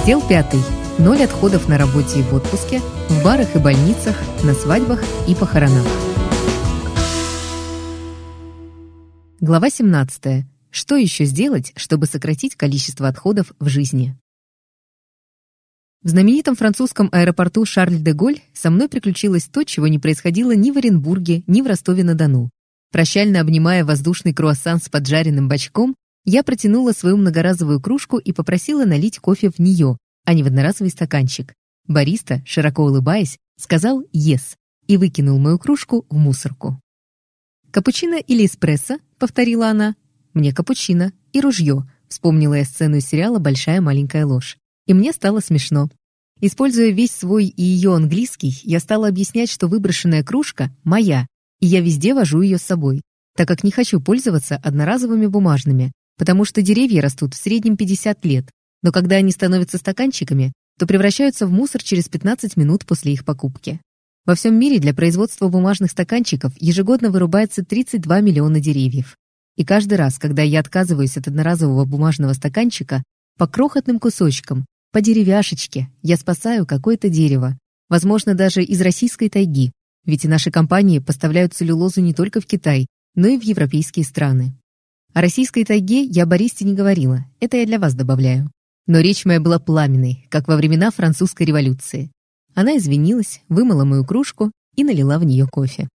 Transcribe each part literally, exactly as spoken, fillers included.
Раздел пятый. Ноль отходов на работе и в отпуске, в барах и больницах, на свадьбах и похоронах. Глава семнадцатая. Что еще сделать, чтобы сократить количество отходов в жизни? В знаменитом французском аэропорту Шарль-де-Голь со мной приключилось то, чего не происходило ни в Оренбурге, ни в Ростове-на-Дону. Прощально обнимая воздушный круассан с поджаренным бочком, я протянула свою многоразовую кружку и попросила налить кофе в нее, а не в одноразовый стаканчик. Бариста, широко улыбаясь, сказал «Yes» и выкинул мою кружку в мусорку. «Капучино или эспрессо?» — повторила она. «Мне капучино и ружье», — вспомнила я сцену из сериала «Большая маленькая ложь». И мне стало смешно. Используя весь свой и ее английский, я стала объяснять, что выброшенная кружка моя, и я везде вожу ее с собой, так как не хочу пользоваться одноразовыми бумажными, потому что деревья растут в среднем пятьдесят лет, но когда они становятся стаканчиками, то превращаются в мусор через пятнадцать минут после их покупки. Во всем мире для производства бумажных стаканчиков ежегодно вырубается тридцать два миллиона деревьев. И каждый раз, когда я отказываюсь от одноразового бумажного стаканчика, по крохотным кусочкам, по деревяшечке, я спасаю какое-то дерево, возможно, даже из российской тайги, ведь и наши компании поставляют целлюлозу не только в Китай, но и в европейские страны. О российской тайге я Бористе не говорила, это я для вас добавляю. Но речь моя была пламенной, как во времена французской революции. Она извинилась, вымыла мою кружку и налила в нее кофе.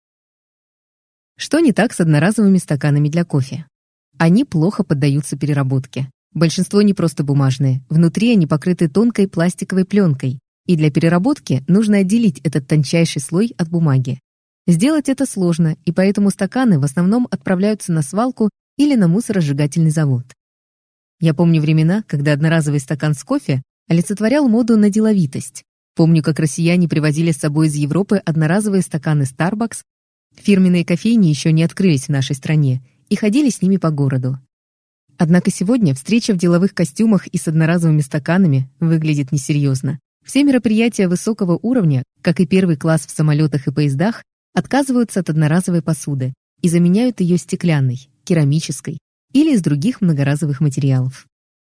Что не так с одноразовыми стаканами для кофе? Они плохо поддаются переработке. Большинство не просто бумажные, внутри они покрыты тонкой пластиковой пленкой, и для переработки нужно отделить этот тончайший слой от бумаги. Сделать это сложно, и поэтому стаканы в основном отправляются на свалку или на мусоросжигательный завод. Я помню времена, когда одноразовый стакан с кофе олицетворял моду на деловитость. Помню, как россияне привозили с собой из Европы одноразовые стаканы Starbucks, фирменные кофейни еще не открылись в нашей стране, и ходили с ними по городу. Однако сегодня встреча в деловых костюмах и с одноразовыми стаканами выглядит несерьезно. Все мероприятия высокого уровня, как и первый класс в самолетах и поездах, отказываются от одноразовой посуды и заменяют ее стеклянной, керамической или из других многоразовых материалов.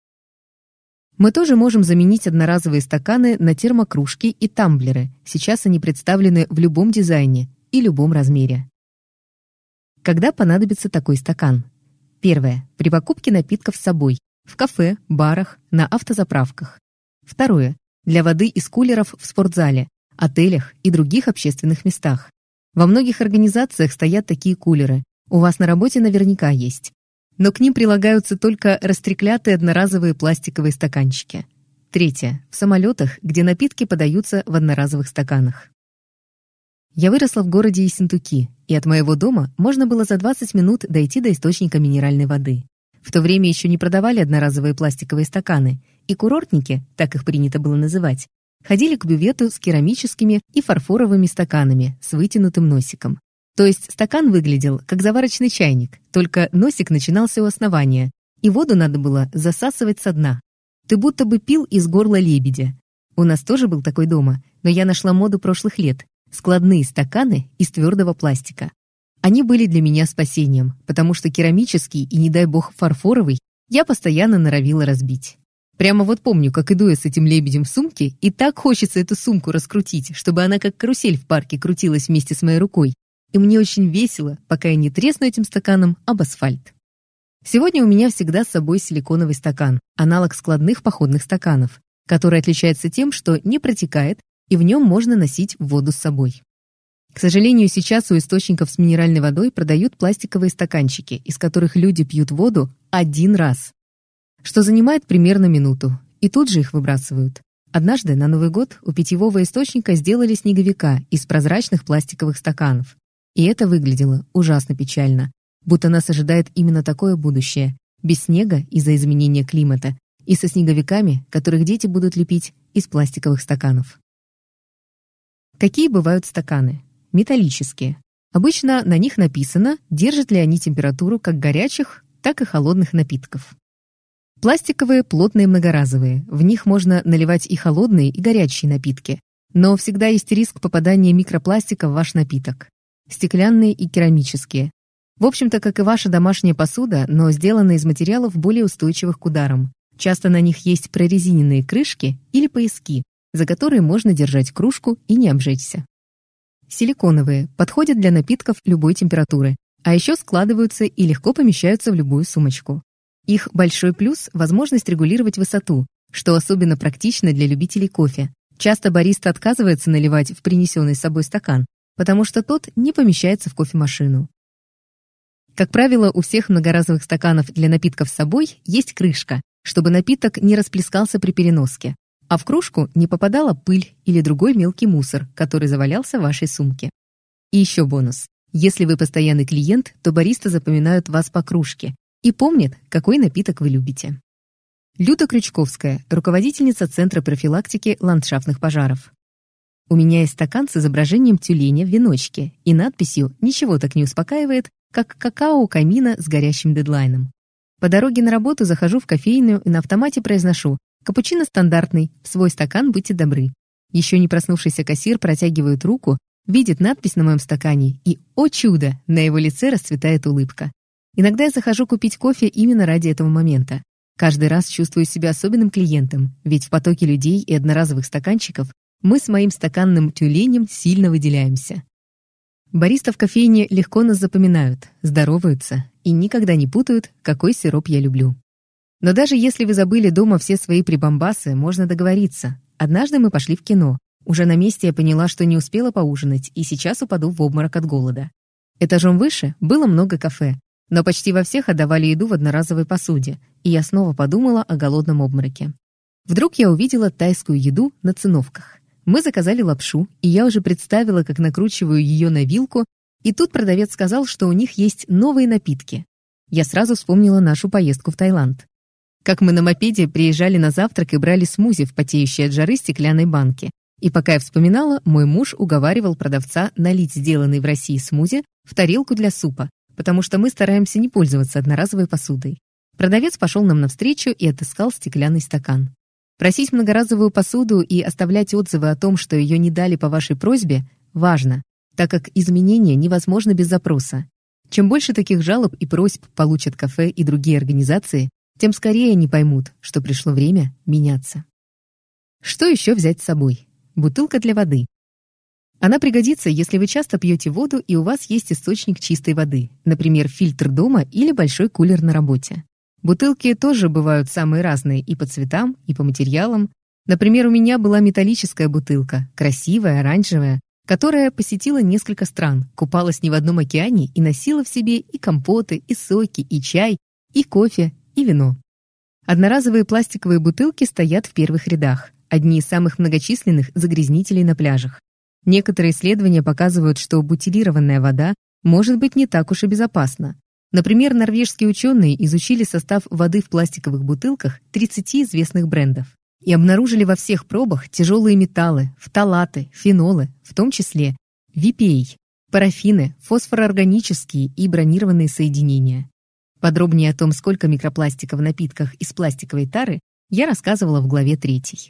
Мы тоже можем заменить одноразовые стаканы на термокружки и тамблеры. Сейчас они представлены в любом дизайне и любом размере. Когда понадобится такой стакан? Первое. При покупке напитков с собой. В кафе, барах, на автозаправках. Второе. Для воды из кулеров в спортзале, отелях и других общественных местах. Во многих организациях стоят такие кулеры. У вас на работе наверняка есть. Но к ним прилагаются только растреклятые одноразовые пластиковые стаканчики. Третье. В самолетах, где напитки подаются в одноразовых стаканах. Я выросла в городе Ессентуки, и от моего дома можно было за двадцать минут дойти до источника минеральной воды. В то время еще не продавали одноразовые пластиковые стаканы, и курортники, так их принято было называть, ходили к бювету с керамическими и фарфоровыми стаканами с вытянутым носиком. То есть стакан выглядел как заварочный чайник, только носик начинался у основания, и воду надо было засасывать со дна. Ты будто бы пил из горла лебедя. У нас тоже был такой дома, но я нашла моду прошлых лет – складные стаканы из твердого пластика. Они были для меня спасением, потому что керамический и, не дай бог, фарфоровый я постоянно норовила разбить. Прямо вот помню, как иду я с этим лебедем в сумке, и так хочется эту сумку раскрутить, чтобы она как карусель в парке крутилась вместе с моей рукой. И мне очень весело, пока я не тресну этим стаканом об асфальт. Сегодня у меня всегда с собой силиконовый стакан, аналог складных походных стаканов, который отличается тем, что не протекает, и в нем можно носить воду с собой. К сожалению, сейчас у источников с минеральной водой продают пластиковые стаканчики, из которых люди пьют воду один раз, что занимает примерно минуту, и тут же их выбрасывают. Однажды на Новый год у питьевого источника сделали снеговика из прозрачных пластиковых стаканов. И это выглядело ужасно печально, будто нас ожидает именно такое будущее, без снега из-за изменения климата и со снеговиками, которых дети будут лепить из пластиковых стаканов. Какие бывают стаканы? Металлические. Обычно на них написано, держат ли они температуру как горячих, так и холодных напитков. Пластиковые, плотные, многоразовые. В них можно наливать и холодные, и горячие напитки. Но всегда есть риск попадания микропластика в ваш напиток. Стеклянные и керамические. В общем-то, как и ваша домашняя посуда, но сделана из материалов более устойчивых к ударам. Часто на них есть прорезиненные крышки или пояски, за которые можно держать кружку и не обжечься. Силиконовые подходят для напитков любой температуры, а еще складываются и легко помещаются в любую сумочку. Их большой плюс – возможность регулировать высоту, что особенно практично для любителей кофе. Часто бариста отказывается наливать в принесенный с собой стакан, потому что тот не помещается в кофемашину. Как правило, у всех многоразовых стаканов для напитков с собой есть крышка, чтобы напиток не расплескался при переноске, а в кружку не попадала пыль или другой мелкий мусор, который завалялся в вашей сумке. И еще бонус. Если вы постоянный клиент, то бариста запоминают вас по кружке и помнят, какой напиток вы любите. Люда Крючковская, руководительница Центра профилактики ландшафтных пожаров. У меня есть стакан с изображением тюленя в веночке и надписью «Ничего так не успокаивает, как какао у камина с горящим дедлайном». По дороге на работу захожу в кофейную и на автомате произношу «Капучино стандартный, в свой стакан будьте добры». Еще не проснувшийся кассир протягивает руку, видит надпись на моем стакане и, о чудо, на его лице расцветает улыбка. Иногда я захожу купить кофе именно ради этого момента. Каждый раз чувствую себя особенным клиентом, ведь в потоке людей и одноразовых стаканчиков мы с моим стаканным тюленем сильно выделяемся. Бариста в кофейне легко нас запоминают, здороваются и никогда не путают, какой сироп я люблю. Но даже если вы забыли дома все свои прибамбасы, можно договориться. Однажды мы пошли в кино. Уже на месте я поняла, что не успела поужинать, и сейчас упаду в обморок от голода. Этажом выше было много кафе, но почти во всех отдавали еду в одноразовой посуде, и я снова подумала о голодном обмороке. Вдруг я увидела тайскую еду на циновках. Мы заказали лапшу, и я уже представила, как накручиваю ее на вилку, и тут продавец сказал, что у них есть новые напитки. Я сразу вспомнила нашу поездку в Таиланд. Как мы на мопеде приезжали на завтрак и брали смузи в потеющей от жары стеклянной банке. И пока я вспоминала, мой муж уговаривал продавца налить сделанный в России смузи в тарелку для супа, потому что мы стараемся не пользоваться одноразовой посудой. Продавец пошел нам навстречу и отыскал стеклянный стакан. Просить многоразовую посуду и оставлять отзывы о том, что ее не дали по вашей просьбе, важно, так как изменения невозможны без запроса. Чем больше таких жалоб и просьб получат кафе и другие организации, тем скорее они поймут, что пришло время меняться. Что еще взять с собой? Бутылка для воды. Она пригодится, если вы часто пьете воду и у вас есть источник чистой воды, например, фильтр дома или большой кулер на работе. Бутылки тоже бывают самые разные и по цветам, и по материалам. Например, у меня была металлическая бутылка, красивая, оранжевая, которая посетила несколько стран, купалась не в одном океане и носила в себе и компоты, и соки, и чай, и кофе, и вино. Одноразовые пластиковые бутылки стоят в первых рядах, одни из самых многочисленных загрязнителей на пляжах. Некоторые исследования показывают, что бутилированная вода может быть не так уж и безопасна. Например, норвежские ученые изучили состав воды в пластиковых бутылках тридцати известных брендов и обнаружили во всех пробах тяжелые металлы, фталаты, фенолы, в том числе ви пи эй, парафины, фосфороорганические и бронированные соединения. Подробнее о том, сколько микропластика в напитках из пластиковой тары, я рассказывала в главе третьей.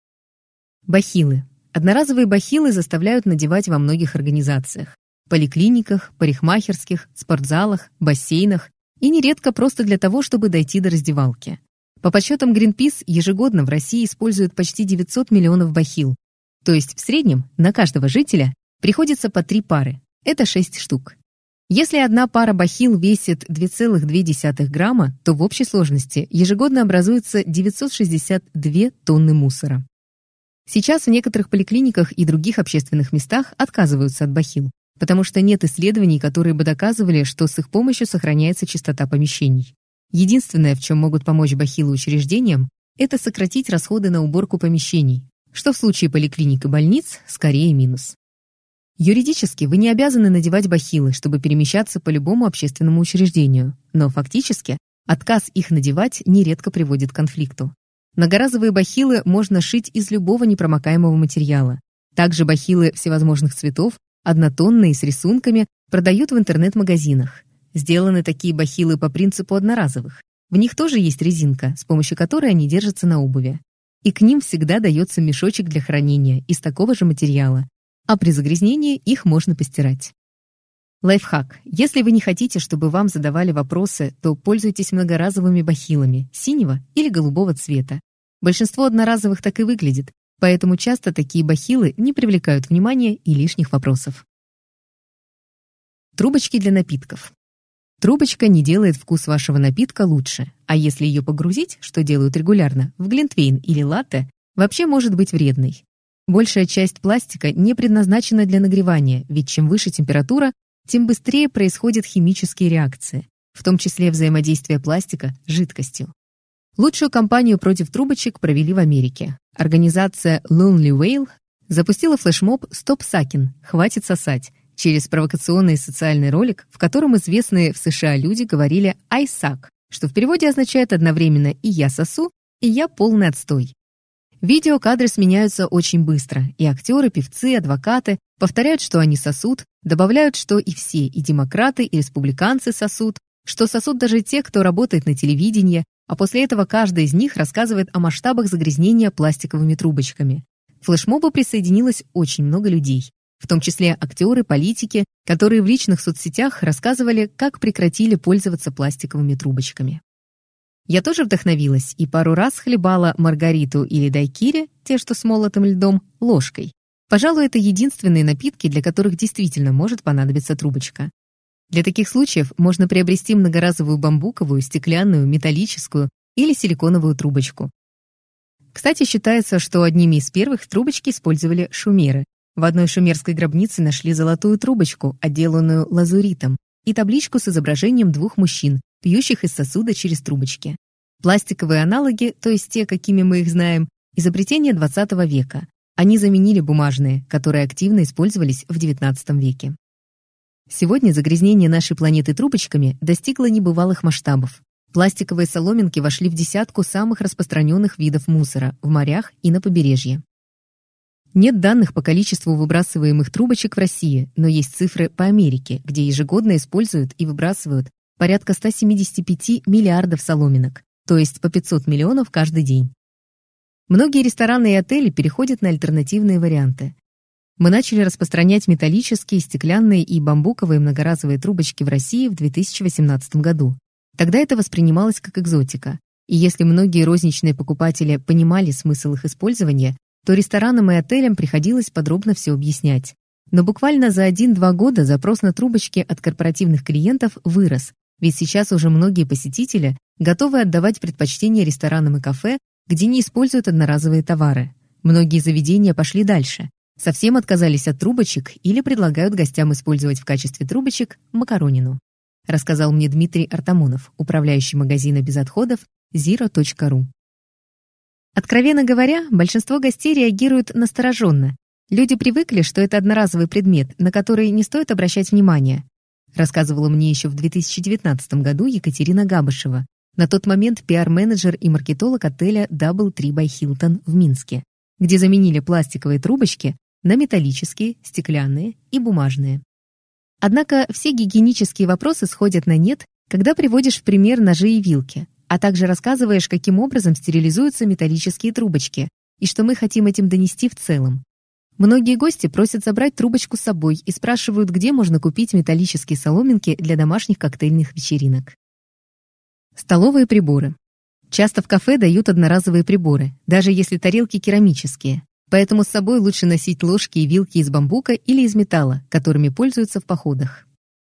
Бахилы. Одноразовые бахилы заставляют надевать во многих организациях. Поликлиниках, парикмахерских, спортзалах, бассейнах и нередко просто для того, чтобы дойти до раздевалки. По подсчетам Greenpeace, ежегодно в России используют почти девятьсот миллионов бахил. То есть в среднем на каждого жителя приходится по три пары. Это шесть штук. Если одна пара бахил весит две целых две десятых грамма, то в общей сложности ежегодно образуется девятьсот шестьдесят две тонны мусора. Сейчас в некоторых поликлиниках и других общественных местах отказываются от бахил, потому что нет исследований, которые бы доказывали, что с их помощью сохраняется чистота помещений. Единственное, в чем могут помочь бахилы учреждениям, это сократить расходы на уборку помещений, что в случае поликлиник и больниц скорее минус. Юридически вы не обязаны надевать бахилы, чтобы перемещаться по любому общественному учреждению, но фактически отказ их надевать нередко приводит к конфликту. Многоразовые бахилы можно шить из любого непромокаемого материала. Также бахилы всевозможных цветов, однотонные с рисунками, продают в интернет-магазинах. Сделаны такие бахилы по принципу одноразовых. В них тоже есть резинка, с помощью которой они держатся на обуви. И к ним всегда дается мешочек для хранения из такого же материала, а при загрязнении их можно постирать. Лайфхак. Если вы не хотите, чтобы вам задавали вопросы, то пользуйтесь многоразовыми бахилами синего или голубого цвета. Большинство одноразовых так и выглядит, поэтому часто такие бахилы не привлекают внимания и лишних вопросов. Трубочки для напитков. Трубочка не делает вкус вашего напитка лучше, а если ее погрузить, что делают регулярно, в глинтвейн или латте, вообще может быть вредной. Большая часть пластика не предназначена для нагревания, ведь чем выше температура, тем быстрее происходят химические реакции, в том числе взаимодействие пластика с жидкостью. Лучшую кампанию против трубочек провели в Америке. Организация Lonely Whale запустила флешмоб «Стоп Сакин» — «Хватит сосать» через провокационный социальный ролик, в котором известные в США люди говорили «I suck», что в переводе означает одновременно и «я сосу», и «я полный отстой». Видеокадры сменяются очень быстро, и актеры, певцы, адвокаты повторяют, что они сосут, добавляют, что и все, и демократы, и республиканцы сосут, что сосут даже те, кто работает на телевидении, а после этого каждый из них рассказывает о масштабах загрязнения пластиковыми трубочками. К флешмобу присоединилось очень много людей, в том числе актеры, политики, которые в личных соцсетях рассказывали, как прекратили пользоваться пластиковыми трубочками. Я тоже вдохновилась и пару раз хлебала маргариту или дайкири, те, что с молотым льдом, ложкой. Пожалуй, это единственные напитки, для которых действительно может понадобиться трубочка. Для таких случаев можно приобрести многоразовую бамбуковую, стеклянную, металлическую или силиконовую трубочку. Кстати, считается, что одними из первых трубочки использовали шумеры. В одной шумерской гробнице нашли золотую трубочку, отделанную лазуритом, и табличку с изображением двух мужчин, пьющих из сосуда через трубочки. Пластиковые аналоги, то есть те, какими мы их знаем, изобретение двадцатого века. Они заменили бумажные, которые активно использовались в девятнадцатом веке. Сегодня загрязнение нашей планеты трубочками достигло небывалых масштабов. Пластиковые соломинки вошли в десятку самых распространенных видов мусора в морях и на побережье. Нет данных по количеству выбрасываемых трубочек в России, но есть цифры по Америке, где ежегодно используют и выбрасывают порядка ста семидесяти пяти миллиардов соломинок, то есть по пятьсот миллионов каждый день. Многие рестораны и отели переходят на альтернативные варианты. Мы начали распространять металлические, стеклянные и бамбуковые многоразовые трубочки в России в две тысячи восемнадцатом году. Тогда это воспринималось как экзотика, и если многие розничные покупатели понимали смысл их использования, то ресторанам и отелям приходилось подробно все объяснять. Но буквально за один-два года запрос на трубочки от корпоративных клиентов вырос, ведь сейчас уже многие посетители готовы отдавать предпочтение ресторанам и кафе, где не используют одноразовые товары. Многие заведения пошли дальше, совсем отказались от трубочек или предлагают гостям использовать в качестве трубочек макаронину, рассказал мне Дмитрий Артамонов, управляющий магазина без отходов зиро точка ру. Откровенно говоря, большинство гостей реагируют настороженно. Люди привыкли, что это одноразовый предмет, на который не стоит обращать внимание, рассказывала мне еще в две тысячи девятнадцатом году Екатерина Габышева, на тот момент пиар-менеджер и маркетолог отеля DoubleTree by Hilton в Минске, где заменили пластиковые трубочки на металлические, стеклянные и бумажные. Однако все гигиенические вопросы сходят на нет, когда приводишь в пример ножи и вилки, а также рассказываешь, каким образом стерилизуются металлические трубочки и что мы хотим этим донести в целом. Многие гости просят забрать трубочку с собой и спрашивают, где можно купить металлические соломинки для домашних коктейльных вечеринок. Столовые приборы. Часто в кафе дают одноразовые приборы, даже если тарелки керамические. Поэтому с собой лучше носить ложки и вилки из бамбука или из металла, которыми пользуются в походах.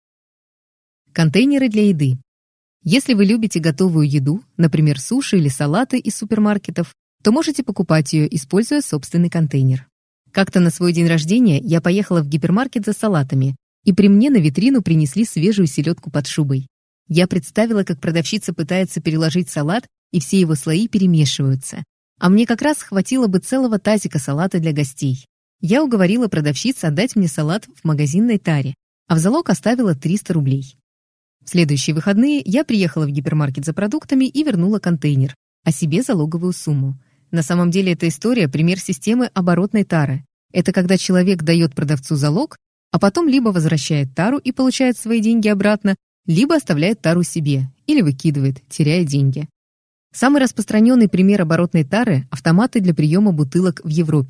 Контейнеры для еды. Если вы любите готовую еду, например, суши или салаты из супермаркетов, то можете покупать ее, используя собственный контейнер. Как-то на свой день рождения я поехала в гипермаркет за салатами, и при мне на витрину принесли свежую селедку под шубой. Я представила, как продавщица пытается переложить салат, и все его слои перемешиваются. А мне как раз хватило бы целого тазика салата для гостей. Я уговорила продавщицу отдать мне салат в магазинной таре, а в залог оставила триста рублей. В следующие выходные я приехала в гипермаркет за продуктами и вернула контейнер, а себе залоговую сумму. На самом деле эта история – пример системы оборотной тары. Это когда человек дает продавцу залог, а потом либо возвращает тару и получает свои деньги обратно, либо оставляет тару себе или выкидывает, теряя деньги. Самый распространенный пример оборотной тары – автоматы для приема бутылок в Европе.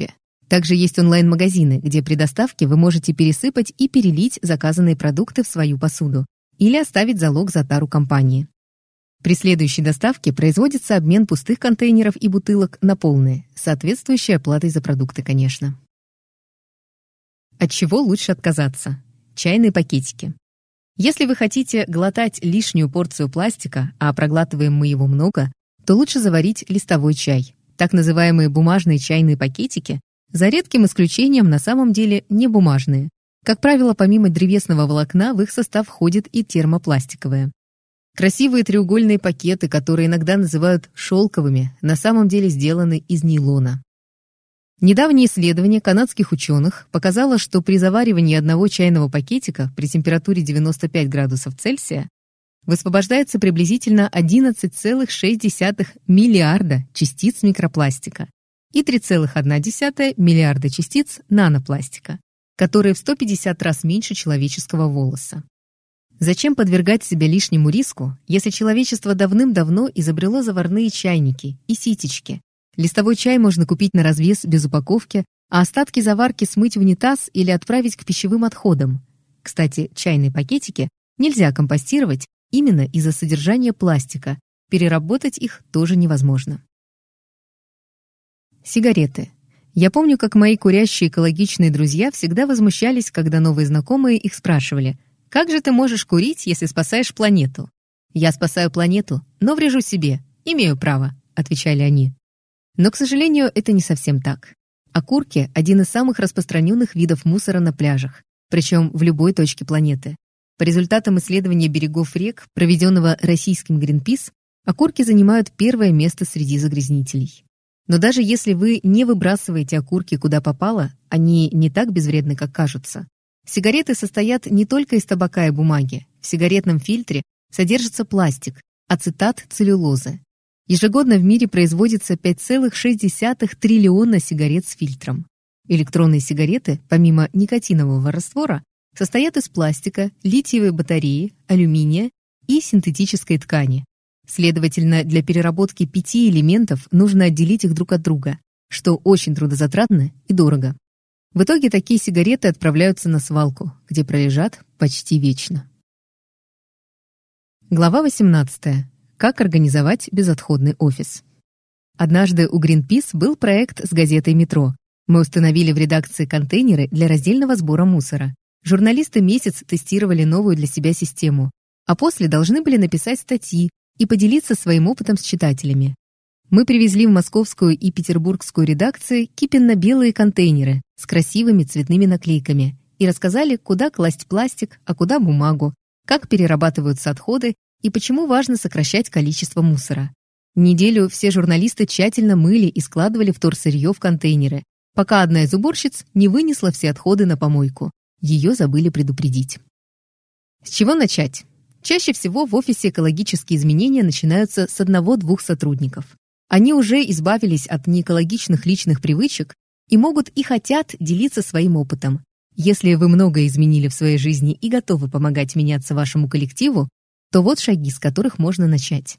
Также есть онлайн-магазины, где при доставке вы можете пересыпать и перелить заказанные продукты в свою посуду или оставить залог за тару компании. При следующей доставке производится обмен пустых контейнеров и бутылок на полные, соответствующей оплатой за продукты, конечно. От чего лучше отказаться? Чайные пакетики. Если вы хотите глотать лишнюю порцию пластика, а проглатываем мы его много, то лучше заварить листовой чай. Так называемые бумажные чайные пакетики, за редким исключением, на самом деле не бумажные. Как правило, помимо древесного волокна в их состав входит и термопластиковое. Красивые треугольные пакеты, которые иногда называют шелковыми, на самом деле сделаны из нейлона. Недавнее исследование канадских ученых показало, что при заваривании одного чайного пакетика при температуре девяносто пять градусов Цельсия высвобождается приблизительно одиннадцать целых шесть десятых миллиарда частиц микропластика и три целых одна десятая миллиарда частиц нанопластика, которые в сто пятьдесят раз меньше человеческого волоса. Зачем подвергать себя лишнему риску, если человечество давным-давно изобрело заварные чайники и ситечки? Листовой чай можно купить на развес без упаковки, а остатки заварки смыть в унитаз или отправить к пищевым отходам. Кстати, чайные пакетики нельзя компостировать именно из-за содержания пластика. Переработать их тоже невозможно. Сигареты. Я помню, как мои курящие экологичные друзья всегда возмущались, когда новые знакомые их спрашивали: «Как же ты можешь курить, если спасаешь планету?» «Я спасаю планету, но врежу себе. Имею право», — отвечали они. Но, к сожалению, это не совсем так. Окурки – один из самых распространенных видов мусора на пляжах, причем в любой точке планеты. По результатам исследования берегов рек, проведенного российским Greenpeace, окурки занимают первое место среди загрязнителей. Но даже если вы не выбрасываете окурки куда попало, они не так безвредны, как кажутся. Сигареты состоят не только из табака и бумаги. В сигаретном фильтре содержится пластик, ацетат целлюлозы. Ежегодно в мире производится пять целых шесть десятых триллиона сигарет с фильтром. Электронные сигареты, помимо никотинового раствора, состоят из пластика, литиевой батареи, алюминия и синтетической ткани. Следовательно, для переработки пяти элементов нужно отделить их друг от друга, что очень трудозатратно и дорого. В итоге такие сигареты отправляются на свалку, где пролежат почти вечно. Глава восемнадцатая. Как организовать безотходный офис. Однажды у Greenpeace был проект с газетой «Метро». Мы установили в редакции контейнеры для раздельного сбора мусора. Журналисты месяц тестировали новую для себя систему, а после должны были написать статьи и поделиться своим опытом с читателями. Мы привезли в московскую и петербургскую редакции кипенно-белые контейнеры с красивыми цветными наклейками и рассказали, куда класть пластик, а куда бумагу, как перерабатываются отходы и почему важно сокращать количество мусора. Неделю все журналисты тщательно мыли и складывали вторсырье в контейнеры, пока одна из уборщиц не вынесла все отходы на помойку. Ее забыли предупредить. С чего начать? Чаще всего в офисе экологические изменения начинаются с одного-двух сотрудников. Они уже избавились от неэкологичных личных привычек и могут и хотят делиться своим опытом. Если вы многое изменили в своей жизни и готовы помогать меняться вашему коллективу, то вот шаги, с которых можно начать.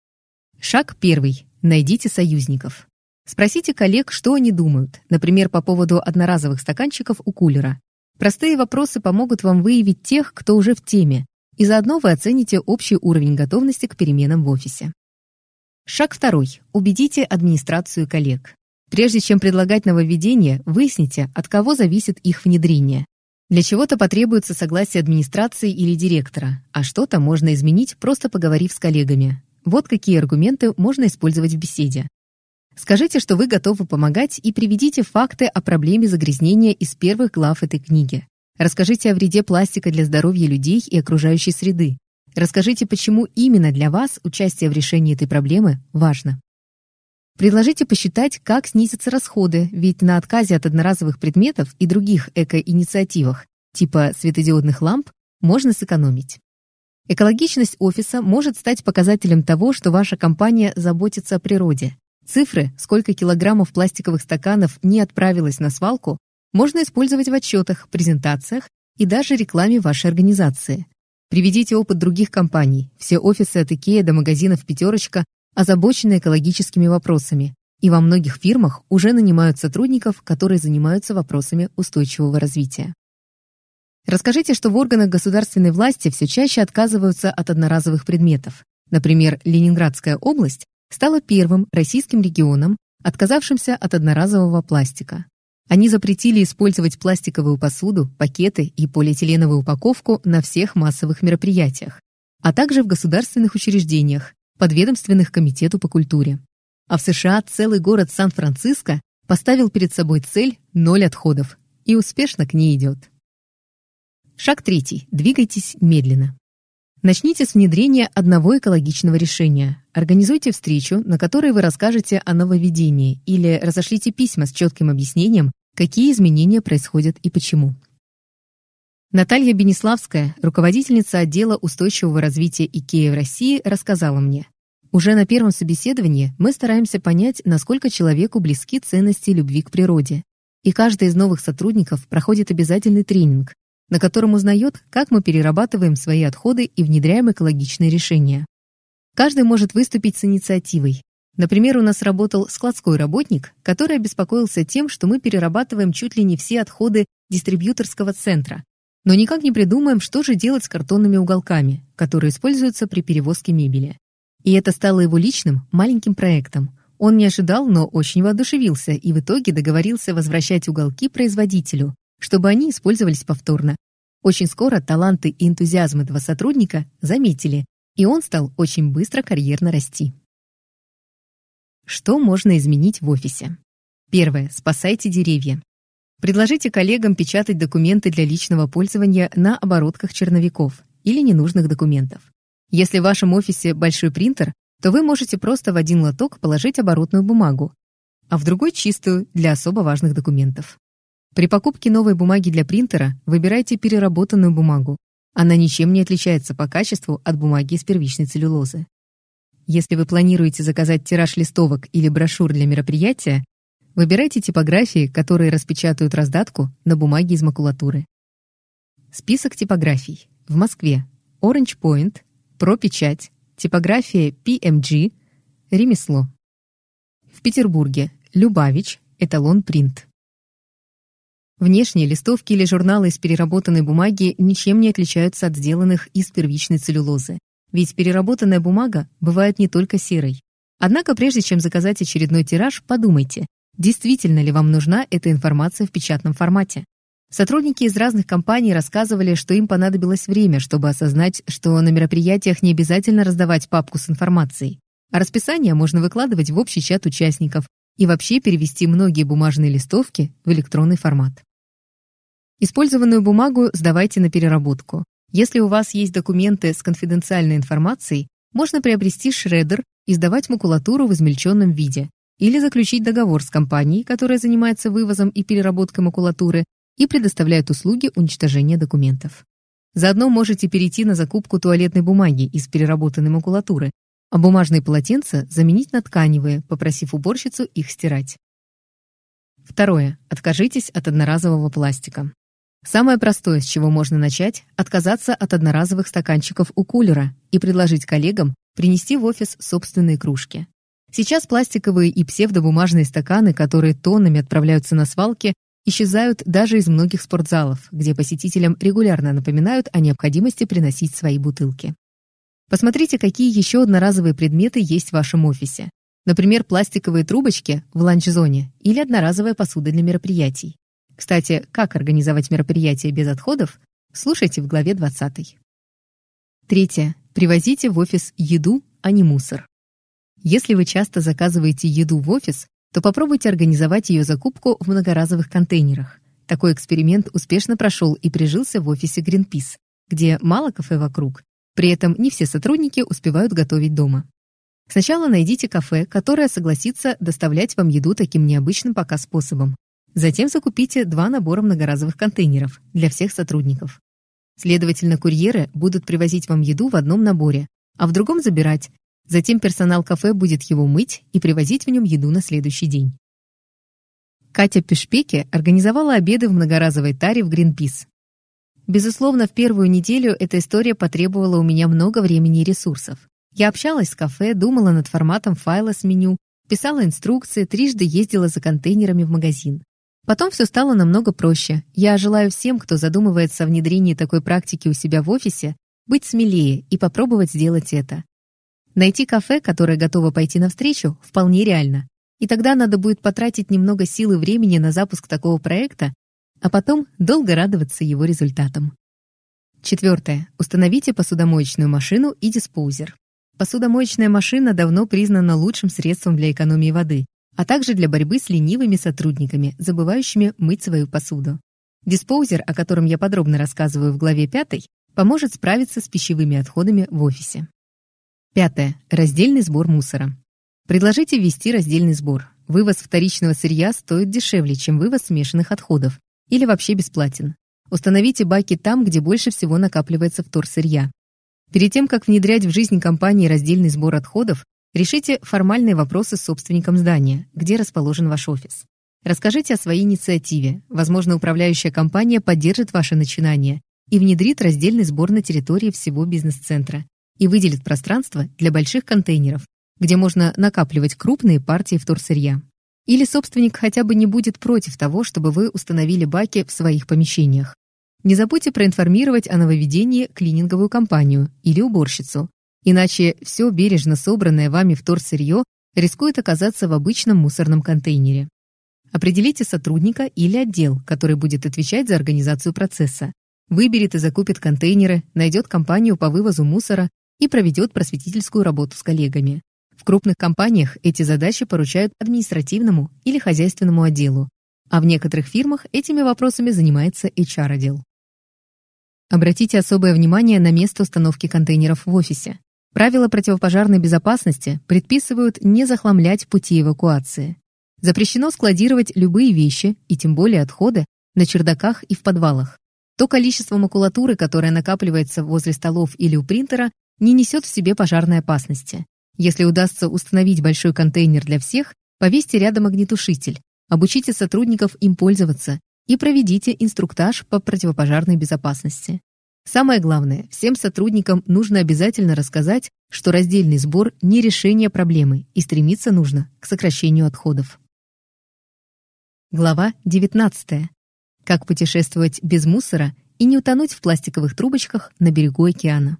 Шаг первый. Найдите союзников. Спросите коллег, что они думают, например, по поводу одноразовых стаканчиков у кулера. Простые вопросы помогут вам выявить тех, кто уже в теме, и заодно вы оцените общий уровень готовности к переменам в офисе. Шаг второй. Убедите администрацию коллег. Прежде чем предлагать нововведения, выясните, от кого зависит их внедрение. Для чего-то потребуется согласие администрации или директора, а что-то можно изменить, просто поговорив с коллегами. Вот какие аргументы можно использовать в беседе. Скажите, что вы готовы помогать, и приведите факты о проблеме загрязнения из первых глав этой книги. Расскажите о вреде пластика для здоровья людей и окружающей среды. Расскажите, почему именно для вас участие в решении этой проблемы важно. Предложите посчитать, как снизятся расходы, ведь на отказе от одноразовых предметов и других эко-инициативах, типа светодиодных ламп, можно сэкономить. Экологичность офиса может стать показателем того, что ваша компания заботится о природе. Цифры, сколько килограммов пластиковых стаканов не отправилось на свалку, можно использовать в отчетах, презентациях и даже рекламе вашей организации. Приведите опыт других компаний. Все офисы от IKEA до магазинов «Пятерочка» озабочены экологическими вопросами. И во многих фирмах уже нанимают сотрудников, которые занимаются вопросами устойчивого развития. Расскажите, что в органах государственной власти все чаще отказываются от одноразовых предметов. Например, Ленинградская область стала первым российским регионом, отказавшимся от одноразового пластика. Они запретили использовать пластиковую посуду, пакеты и полиэтиленовую упаковку на всех массовых мероприятиях, а также в государственных учреждениях, подведомственных Комитету по культуре. А в США целый город Сан-Франциско поставил перед собой цель «ноль отходов» и успешно к ней идет. Шаг третий. Двигайтесь медленно. Начните с внедрения одного экологичного решения. Организуйте встречу, на которой вы расскажете о нововведении, или разошлите письма с четким объяснением, какие изменения происходят и почему. Наталья Бениславская, руководительница отдела устойчивого развития IKEA в России, рассказала мне: «Уже на первом собеседовании мы стараемся понять, насколько человеку близки ценности любви к природе. И каждый из новых сотрудников проходит обязательный тренинг, на котором узнает, как мы перерабатываем свои отходы и внедряем экологичные решения. Каждый может выступить с инициативой. Например, у нас работал складской работник, который обеспокоился тем, что мы перерабатываем чуть ли не все отходы дистрибьюторского центра, но никак не придумаем, что же делать с картонными уголками, которые используются при перевозке мебели. И это стало его личным маленьким проектом. Он не ожидал, но очень воодушевился и в итоге договорился возвращать уголки производителю, чтобы они использовались повторно. Очень скоро таланты и энтузиазм этого сотрудника заметили, и он стал очень быстро карьерно расти. Что можно изменить в офисе? Первое. Спасайте деревья. Предложите коллегам печатать документы для личного пользования на оборотках черновиков или ненужных документов. Если в вашем офисе большой принтер, то вы можете просто в один лоток положить оборотную бумагу, а в другой чистую для особо важных документов. При покупке новой бумаги для принтера выбирайте переработанную бумагу. Она ничем не отличается по качеству от бумаги из первичной целлюлозы. Если вы планируете заказать тираж листовок или брошюр для мероприятия, выбирайте типографии, которые распечатают раздатку на бумаге из макулатуры. Список типографий. В Москве Orange Point, Пропечать, типография пи эм джи, Ремесло. В Петербурге Любавич, Эталон Принт. Внешние листовки или журналы из переработанной бумаги ничем не отличаются от сделанных из первичной целлюлозы, ведь переработанная бумага бывает не только серой. Однако прежде чем заказать очередной тираж, подумайте, действительно ли вам нужна эта информация в печатном формате. Сотрудники из разных компаний рассказывали, что им понадобилось время, чтобы осознать, что на мероприятиях не обязательно раздавать папку с информацией, а расписание можно выкладывать в общий чат участников и вообще перевести многие бумажные листовки в электронный формат. Использованную бумагу сдавайте на переработку. Если у вас есть документы с конфиденциальной информацией, можно приобрести шреддер и сдавать макулатуру в измельченном виде, или заключить договор с компанией, которая занимается вывозом и переработкой макулатуры и предоставляет услуги уничтожения документов. Заодно можете перейти на закупку туалетной бумаги из переработанной макулатуры, а бумажные полотенца заменить на тканевые, попросив уборщицу их стирать. Второе. Откажитесь от одноразового пластика. Самое простое, с чего можно начать, отказаться от одноразовых стаканчиков у кулера и предложить коллегам принести в офис собственные кружки. Сейчас пластиковые и псевдобумажные стаканы, которые тоннами отправляются на свалки, исчезают даже из многих спортзалов, где посетителям регулярно напоминают о необходимости приносить свои бутылки. Посмотрите, какие еще одноразовые предметы есть в вашем офисе. Например, пластиковые трубочки в ланч-зоне или одноразовая посуда для мероприятий. Кстати, как организовать мероприятие без отходов, слушайте в главе двадцатой. Третье. Привозите в офис еду, а не мусор. Если вы часто заказываете еду в офис, то попробуйте организовать ее закупку в многоразовых контейнерах. Такой эксперимент успешно прошел и прижился в офисе Greenpeace, где мало кафе вокруг, при этом не все сотрудники успевают готовить дома. Сначала найдите кафе, которое согласится доставлять вам еду таким необычным пока способом. Затем закупите два набора многоразовых контейнеров для всех сотрудников. Следовательно, курьеры будут привозить вам еду в одном наборе, а в другом забирать. Затем персонал кафе будет его мыть и привозить в нем еду на следующий день. Катя Пешпеке организовала обеды в многоразовой таре в Greenpeace. Безусловно, в первую неделю эта история потребовала у меня много времени и ресурсов. Я общалась с кафе, думала над форматом файла с меню, писала инструкции, трижды ездила за контейнерами в магазин. Потом все стало намного проще. Я желаю всем, кто задумывается о внедрении такой практики у себя в офисе, быть смелее и попробовать сделать это. Найти кафе, которое готово пойти навстречу, вполне реально. И тогда надо будет потратить немного сил и времени на запуск такого проекта, а потом долго радоваться его результатам. Четвертое. Установите посудомоечную машину и диспоузер. Посудомоечная машина давно признана лучшим средством для экономии воды, а также для борьбы с ленивыми сотрудниками, забывающими мыть свою посуду. Диспоузер, о котором я подробно рассказываю в главе пятой, поможет справиться с пищевыми отходами в офисе. Пятое. Раздельный сбор мусора. Предложите ввести раздельный сбор. Вывоз вторичного сырья стоит дешевле, чем вывоз смешанных отходов, или вообще бесплатен. Установите баки там, где больше всего накапливается вторсырья. Перед тем, как внедрять в жизнь компании раздельный сбор отходов, решите формальные вопросы с собственником здания, где расположен ваш офис. Расскажите о своей инициативе. Возможно, управляющая компания поддержит ваше начинание и внедрит раздельный сбор на территории всего бизнес-центра и выделит пространство для больших контейнеров, где можно накапливать крупные партии вторсырья. Или собственник хотя бы не будет против того, чтобы вы установили баки в своих помещениях. Не забудьте проинформировать о нововведении клининговую компанию или уборщицу, иначе все бережно собранное вами вторсырье рискует оказаться в обычном мусорном контейнере. Определите сотрудника или отдел, который будет отвечать за организацию процесса, выберет и закупит контейнеры, найдет компанию по вывозу мусора и проведет просветительскую работу с коллегами. В крупных компаниях эти задачи поручают административному или хозяйственному отделу, а в некоторых фирмах этими вопросами занимается эйч ар-отдел. Обратите особое внимание на место установки контейнеров в офисе. Правила противопожарной безопасности предписывают не захламлять пути эвакуации. Запрещено складировать любые вещи, и тем более отходы, на чердаках и в подвалах. То количество макулатуры, которое накапливается возле столов или у принтера, не несет в себе пожарной опасности. Если удастся установить большой контейнер для всех, повесьте рядом огнетушитель, обучите сотрудников им пользоваться и проведите инструктаж по противопожарной безопасности. Самое главное, всем сотрудникам нужно обязательно рассказать, что раздельный сбор не решение проблемы и стремиться нужно к сокращению отходов. Глава девятнадцатая. Как путешествовать без мусора и не утонуть в пластиковых трубочках на берегу океана.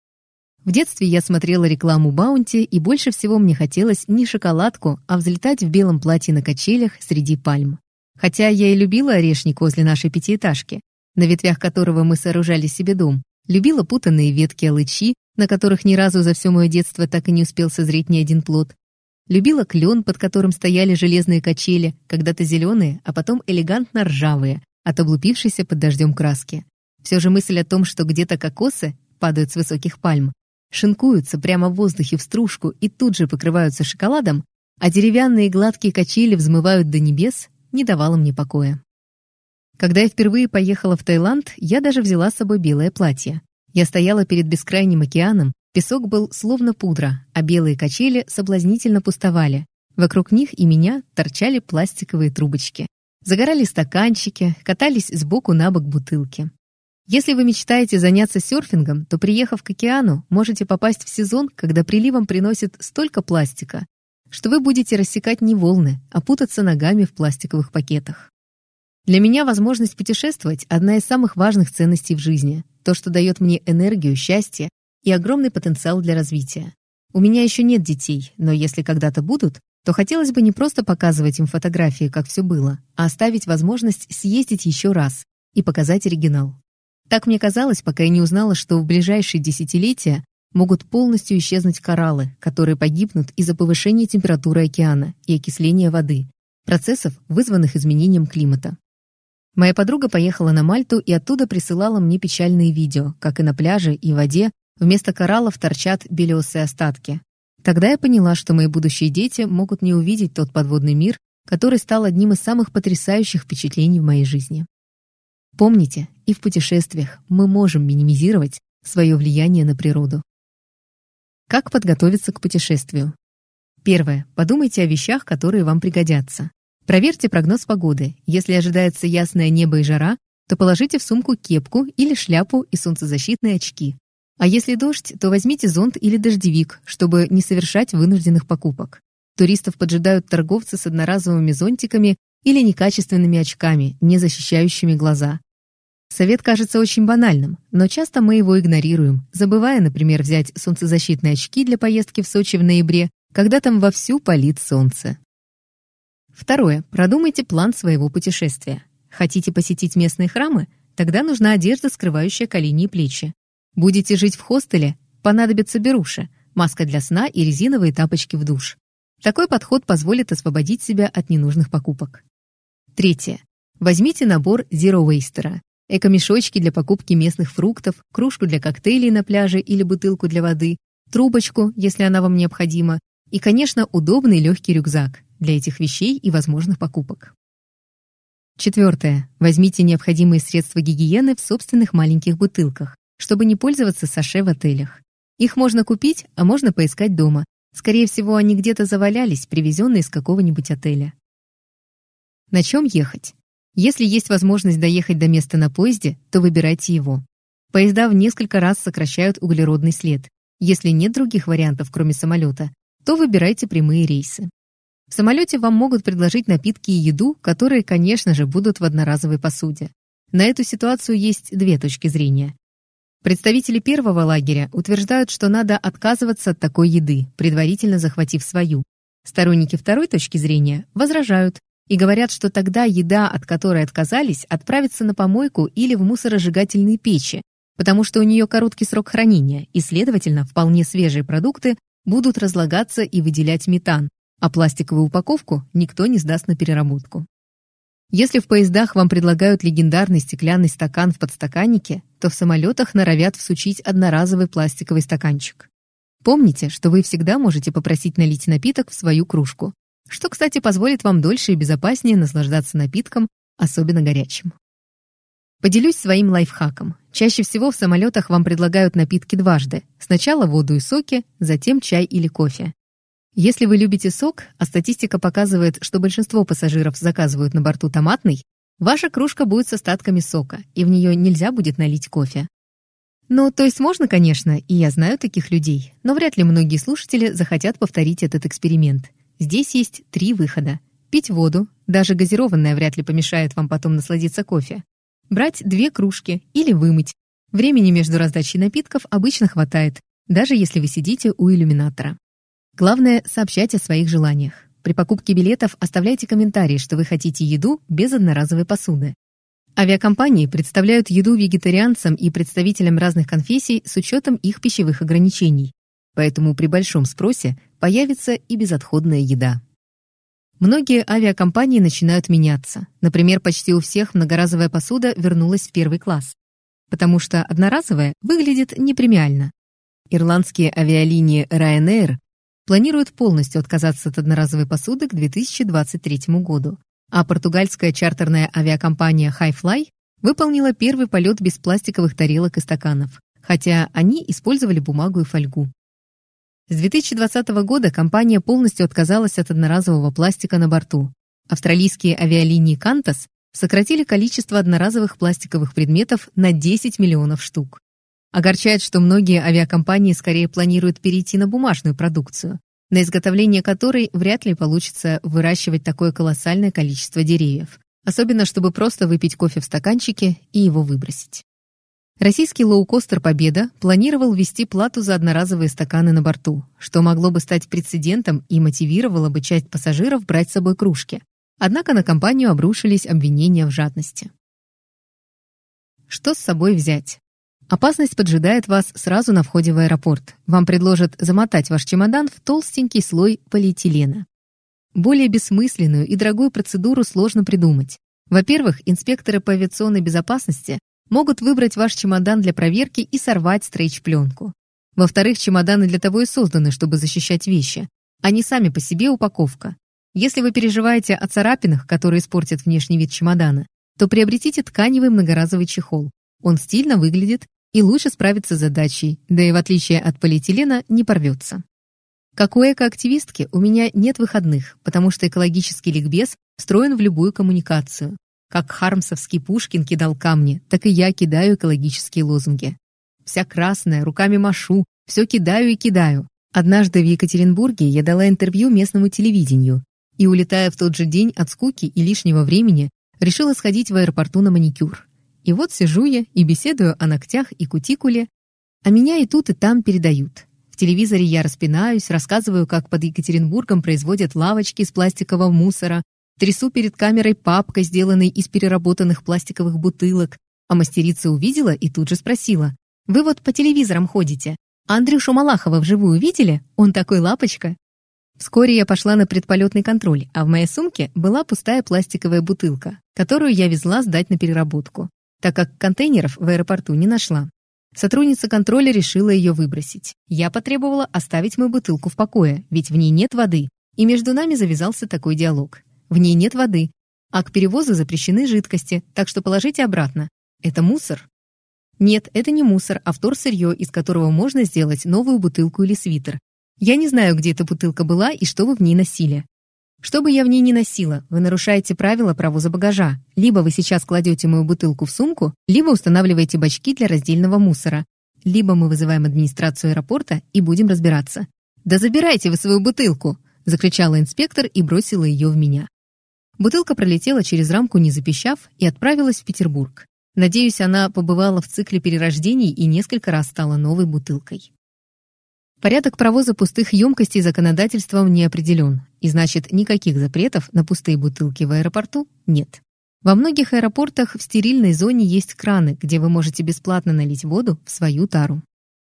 В детстве я смотрела рекламу Баунти, и больше всего мне хотелось не шоколадку, а взлетать в белом платье на качелях среди пальм. Хотя я и любила орешник возле нашей пятиэтажки, на ветвях которого мы сооружали себе дом, любила путанные ветки алычи, на которых ни разу за все мое детство так и не успел созреть ни один плод. Любила клен, под которым стояли железные качели, когда-то зеленые, а потом элегантно ржавые, от облупившейся под дождем краски. Все же мысль о том, что где-то кокосы падают с высоких пальм, шинкуются прямо в воздухе в стружку и тут же покрываются шоколадом, а деревянные гладкие качели взмывают до небес, не давала мне покоя. Когда я впервые поехала в Таиланд, я даже взяла с собой белое платье. Я стояла перед бескрайним океаном, песок был словно пудра, а белые качели соблазнительно пустовали. Вокруг них и меня торчали пластиковые трубочки. Загорали стаканчики, катались сбоку на бок бутылки. Если вы мечтаете заняться серфингом, то, приехав к океану, можете попасть в сезон, когда приливом приносит столько пластика, что вы будете рассекать не волны, а путаться ногами в пластиковых пакетах. Для меня возможность путешествовать – одна из самых важных ценностей в жизни, то, что дает мне энергию, счастье и огромный потенциал для развития. У меня еще нет детей, но если когда-то будут, то хотелось бы не просто показывать им фотографии, как все было, а оставить возможность съездить еще раз и показать оригинал. Так мне казалось, пока я не узнала, что в ближайшие десятилетия могут полностью исчезнуть кораллы, которые погибнут из-за повышения температуры океана и окисления воды, процессов, вызванных изменением климата. Моя подруга поехала на Мальту и оттуда присылала мне печальные видео, как и на пляже и воде вместо кораллов торчат белесые остатки. Тогда я поняла, что мои будущие дети могут не увидеть тот подводный мир, который стал одним из самых потрясающих впечатлений в моей жизни. Помните, и в путешествиях мы можем минимизировать свое влияние на природу. Как подготовиться к путешествию? Первое. Подумайте о вещах, которые вам пригодятся. Проверьте прогноз погоды. Если ожидается ясное небо и жара, то положите в сумку кепку или шляпу и солнцезащитные очки. А если дождь, то возьмите зонт или дождевик, чтобы не совершать вынужденных покупок. Туристов поджидают торговцы с одноразовыми зонтиками или некачественными очками, не защищающими глаза. Совет кажется очень банальным, но часто мы его игнорируем, забывая, например, взять солнцезащитные очки для поездки в Сочи в ноябре, когда там вовсю палит солнце. Второе. Продумайте план своего путешествия. Хотите посетить местные храмы? Тогда нужна одежда, скрывающая колени и плечи. Будете жить в хостеле? Понадобятся беруши, маска для сна и резиновые тапочки в душ. Такой подход позволит освободить себя от ненужных покупок. Третье. Возьмите набор Zero Waster. Эко-мешочки для покупки местных фруктов, кружку для коктейлей на пляже или бутылку для воды, трубочку, если она вам необходима, и, конечно, удобный легкий рюкзак для этих вещей и возможных покупок. Четвертое. Возьмите необходимые средства гигиены в собственных маленьких бутылках, чтобы не пользоваться саше в отелях. Их можно купить, а можно поискать дома. Скорее всего, они где-то завалялись, привезенные из какого-нибудь отеля. На чем ехать? Если есть возможность доехать до места на поезде, то выбирайте его. Поезда в несколько раз сокращают углеродный след. Если нет других вариантов, кроме самолета, то выбирайте прямые рейсы. В самолете вам могут предложить напитки и еду, которые, конечно же, будут в одноразовой посуде. На эту ситуацию есть две точки зрения. Представители первого лагеря утверждают, что надо отказываться от такой еды, предварительно захватив свою. Сторонники второй точки зрения возражают и говорят, что тогда еда, от которой отказались, отправится на помойку или в мусоросжигательные печи, потому что у нее короткий срок хранения, и, следовательно, вполне свежие продукты будут разлагаться и выделять метан, а пластиковую упаковку никто не сдаст на переработку. Если в поездах вам предлагают легендарный стеклянный стакан в подстаканнике, то в самолетах норовят всучить одноразовый пластиковый стаканчик. Помните, что вы всегда можете попросить налить напиток в свою кружку, что, кстати, позволит вам дольше и безопаснее наслаждаться напитком, особенно горячим. Поделюсь своим лайфхаком. Чаще всего в самолетах вам предлагают напитки дважды. Сначала воду и соки, затем чай или кофе. Если вы любите сок, а статистика показывает, что большинство пассажиров заказывают на борту томатный, ваша кружка будет с остатками сока, и в нее нельзя будет налить кофе. Ну, то есть можно, конечно, и я знаю таких людей, но вряд ли многие слушатели захотят повторить этот эксперимент. Здесь есть три выхода. Пить воду, даже газированная вряд ли помешает вам потом насладиться кофе. Брать две кружки или вымыть. Времени между раздачей напитков обычно хватает, даже если вы сидите у иллюминатора. Главное, сообщать о своих желаниях. При покупке билетов оставляйте комментарии, что вы хотите еду без одноразовой посуды. Авиакомпании представляют еду вегетарианцам и представителям разных конфессий с учетом их пищевых ограничений. Поэтому при большом спросе появится и безотходная еда. Многие авиакомпании начинают меняться. Например, почти у всех многоразовая посуда вернулась в первый класс. Потому что одноразовая выглядит непремиально. Ирландские авиалинии Ryanair планируют полностью отказаться от одноразовой посуды к две тысячи двадцать третьему году, а португальская чартерная авиакомпания HiFly выполнила первый полет без пластиковых тарелок и стаканов, хотя они использовали бумагу и фольгу. С две тысячи двадцатого года компания полностью отказалась от одноразового пластика на борту. Австралийские авиалинии Qantas сократили количество одноразовых пластиковых предметов на десять миллионов штук. Огорчает, что многие авиакомпании скорее планируют перейти на бумажную продукцию, на изготовление которой вряд ли получится выращивать такое колоссальное количество деревьев, особенно чтобы просто выпить кофе в стаканчике и его выбросить. Российский лоукостер «Победа» планировал ввести плату за одноразовые стаканы на борту, что могло бы стать прецедентом и мотивировало бы часть пассажиров брать с собой кружки. Однако на компанию обрушились обвинения в жадности. Что с собой взять? Опасность поджидает вас сразу на входе в аэропорт. Вам предложат замотать ваш чемодан в толстенький слой полиэтилена. Более бессмысленную и дорогую процедуру сложно придумать. Во-первых, инспекторы по авиационной безопасности могут выбрать ваш чемодан для проверки и сорвать стрейч-пленку. Во-вторых, чемоданы для того и созданы, чтобы защищать вещи. Они сами по себе упаковка. Если вы переживаете о царапинах, которые испортят внешний вид чемодана, то приобретите тканевый многоразовый чехол. Он стильно выглядит и лучше справится с задачей, да и в отличие от полиэтилена не порвется. Как у экоактивистки у меня нет выходных, потому что экологический ликбез встроен в любую коммуникацию. Как хармсовский Пушкин кидал камни, так и я кидаю экологические лозунги. Вся красная, руками машу, все кидаю и кидаю. Однажды в Екатеринбурге я дала интервью местному телевидению и, улетая в тот же день от скуки и лишнего времени, решила сходить в аэропорту на маникюр. И вот сижу я и беседую о ногтях и кутикуле, а меня и тут, и там передают. В телевизоре я распинаюсь, рассказываю, как под Екатеринбургом производят лавочки из пластикового мусора, трясу перед камерой папкой, сделанной из переработанных пластиковых бутылок, а мастерица увидела и тут же спросила: «Вы вот по телевизорам ходите, а Андрюшу Малахова вживую видели? Он такой лапочка». Вскоре я пошла на предполетный контроль, а в моей сумке была пустая пластиковая бутылка, которую я везла сдать на переработку, так как контейнеров в аэропорту не нашла. Сотрудница контроля решила ее выбросить. Я потребовала оставить мою бутылку в покое, ведь в ней нет воды, и между нами завязался такой диалог. В ней нет воды, а к перевозу запрещены жидкости, так что положите обратно. Это мусор? Нет, это не мусор, а вторсырье, из которого можно сделать новую бутылку или свитер. Я не знаю, где эта бутылка была и что вы в ней носили. Что бы я в ней ни носила, вы нарушаете правила провоза багажа. Либо вы сейчас кладете мою бутылку в сумку, либо устанавливаете бачки для раздельного мусора. Либо мы вызываем администрацию аэропорта и будем разбираться. «Да забирайте вы свою бутылку!» — закричала инспектор и бросила ее в меня. Бутылка пролетела через рамку, не запищав, и отправилась в Петербург. Надеюсь, она побывала в цикле перерождений и несколько раз стала новой бутылкой. Порядок провоза пустых емкостей законодательством не определен, и значит, никаких запретов на пустые бутылки в аэропорту нет. Во многих аэропортах в стерильной зоне есть краны, где вы можете бесплатно налить воду в свою тару.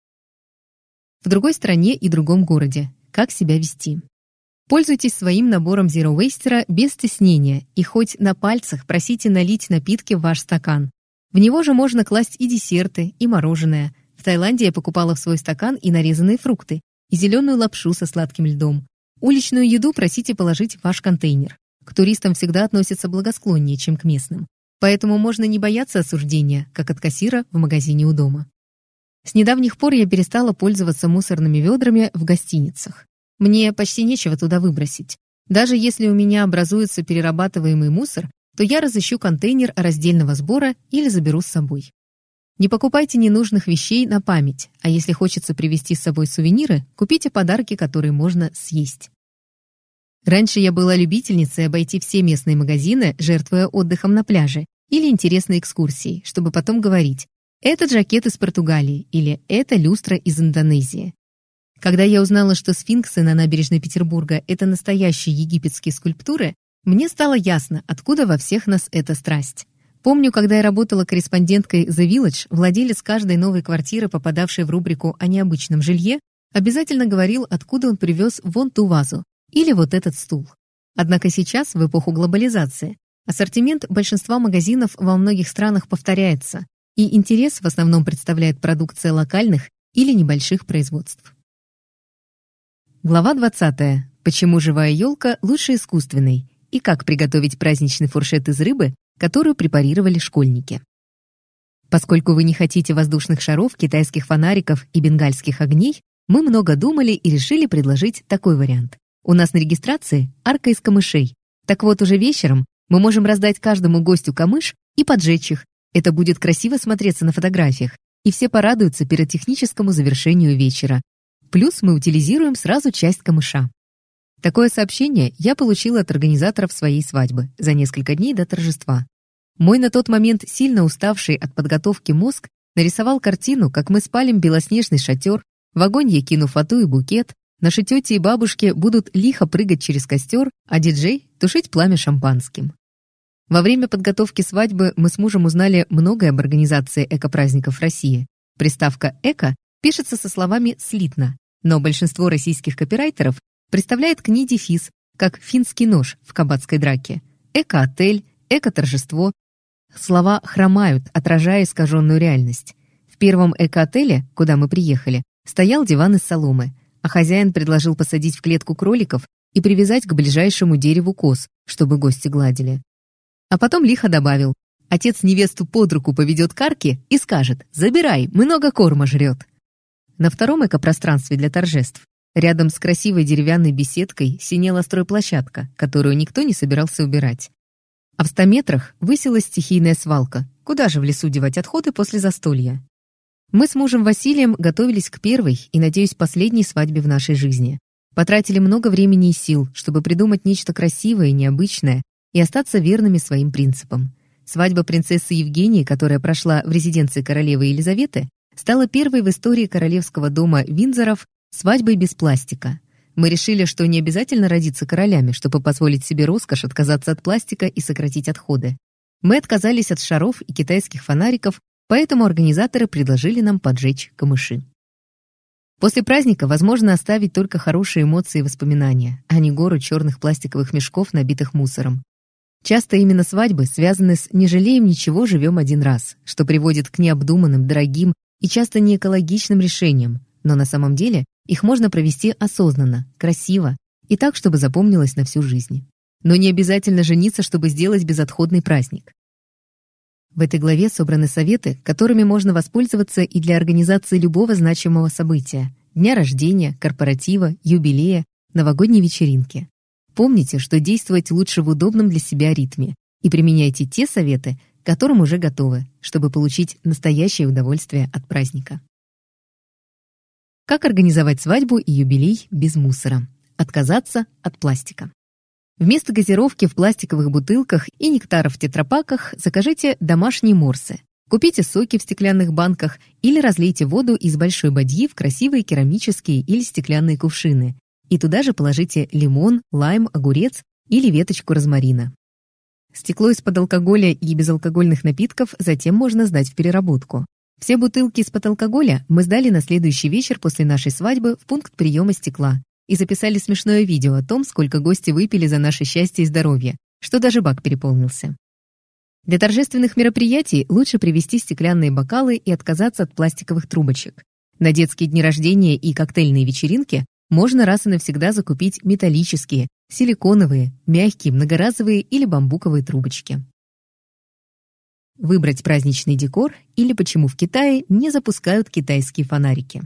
В другой стране и другом городе. Как себя вести? Пользуйтесь своим набором Zero Waster без стеснения и хоть на пальцах просите налить напитки в ваш стакан. В него же можно класть и десерты, и мороженое. В Таиланде я покупала в свой стакан и нарезанные фрукты, и зеленую лапшу со сладким льдом. Уличную еду просите положить в ваш контейнер. К туристам всегда относятся благосклоннее, чем к местным. Поэтому можно не бояться осуждения, как от кассира в магазине у дома. С недавних пор я перестала пользоваться мусорными ведрами в гостиницах. Мне почти нечего туда выбросить. Даже если у меня образуется перерабатываемый мусор, то я разыщу контейнер раздельного сбора или заберу с собой. Не покупайте ненужных вещей на память, а если хочется привезти с собой сувениры, купите подарки, которые можно съесть. Раньше я была любительницей обойти все местные магазины, жертвуя отдыхом на пляже или интересной экскурсией, чтобы потом говорить: «Это жакет из Португалии» или «Это люстра из Индонезии». Когда я узнала, что сфинксы на набережной Петербурга — это настоящие египетские скульптуры, мне стало ясно, откуда во всех нас эта страсть. Помню, когда я работала корреспонденткой The Village, владелец каждой новой квартиры, попадавшей в рубрику о необычном жилье, обязательно говорил, откуда он привез вон ту вазу или вот этот стул. Однако сейчас, в эпоху глобализации, ассортимент большинства магазинов во многих странах повторяется, и интерес в основном представляет продукция локальных или небольших производств. Глава двадцатая. Почему живая елка лучше искусственной? И как приготовить праздничный фуршет из рыбы, которую препарировали школьники. Поскольку вы не хотите воздушных шаров, китайских фонариков и бенгальских огней, мы много думали и решили предложить такой вариант. У нас на регистрации арка из камышей. Так вот, уже вечером мы можем раздать каждому гостю камыш и поджечь их. Это будет красиво смотреться на фотографиях, и все порадуются пиротехническому завершению вечера. Плюс мы утилизируем сразу часть камыша. Такое сообщение я получила от организаторов своей свадьбы за несколько дней до торжества. Мой на тот момент сильно уставший от подготовки мозг нарисовал картину, как мы спалим белоснежный шатер, в огонь я кину фату и букет, наши тети и бабушки будут лихо прыгать через костер, а диджей — тушить пламя шампанским. Во время подготовки свадьбы мы с мужем узнали многое об организации эко-праздников в России. Приставка «эко» пишется со словами «слитно», но большинство российских копирайтеров представляет к ней дефис, как финский нож в кабацкой драке. Эко-отель, эко-торжество. Слова хромают, отражая искаженную реальность. В первом эко-отеле, куда мы приехали, стоял диван из соломы, а хозяин предложил посадить в клетку кроликов и привязать к ближайшему дереву коз, чтобы гости гладили. А потом лихо добавил: отец невесту под руку поведет к арке и скажет: «Забирай, много корма жрет». На втором экопространстве для торжеств рядом с красивой деревянной беседкой синела стройплощадка, которую никто не собирался убирать. А в ста метрах высилась стихийная свалка. Куда же в лесу девать отходы после застолья? Мы с мужем Василием готовились к первой и, надеюсь, последней свадьбе в нашей жизни. Потратили много времени и сил, чтобы придумать нечто красивое и необычное и остаться верными своим принципам. Свадьба принцессы Евгении, которая прошла в резиденции королевы Елизаветы, стала первой в истории королевского дома Виндзоров свадьбой без пластика. Мы решили, что не обязательно родиться королями, чтобы позволить себе роскошь отказаться от пластика и сократить отходы. Мы отказались от шаров и китайских фонариков, поэтому организаторы предложили нам поджечь камыши. После праздника возможно оставить только хорошие эмоции и воспоминания, а не гору черных пластиковых мешков, набитых мусором. Часто именно свадьбы связаны с «не жалеем ничего, живем один раз», что приводит к необдуманным, дорогим и часто неэкологичным решениям, но на самом деле их можно провести осознанно, красиво и так, чтобы запомнилось на всю жизнь. Но не обязательно жениться, чтобы сделать безотходный праздник. В этой главе собраны советы, которыми можно воспользоваться и для организации любого значимого события – дня рождения, корпоратива, юбилея, новогодней вечеринки. Помните, что действовать лучше в удобном для себя ритме и применяйте те советы, к которым уже готовы, чтобы получить настоящее удовольствие от праздника. Как организовать свадьбу и юбилей без мусора? Отказаться от пластика. Вместо газировки в пластиковых бутылках и нектара в тетрапаках закажите домашние морсы. Купите соки в стеклянных банках или разлейте воду из большой бадьи в красивые керамические или стеклянные кувшины. И туда же положите лимон, лайм, огурец или веточку розмарина. Стекло из-под алкоголя и безалкогольных напитков затем можно сдать в переработку. Все бутылки из-под алкоголя мы сдали на следующий вечер после нашей свадьбы в пункт приема стекла и записали смешное видео о том, сколько гости выпили за наше счастье и здоровье, что даже бак переполнился. Для торжественных мероприятий лучше привезти стеклянные бокалы и отказаться от пластиковых трубочек. На детские дни рождения и коктейльные вечеринки можно раз и навсегда закупить металлические, силиконовые, мягкие, многоразовые или бамбуковые трубочки. Выбрать праздничный декор или почему в Китае не запускают китайские фонарики.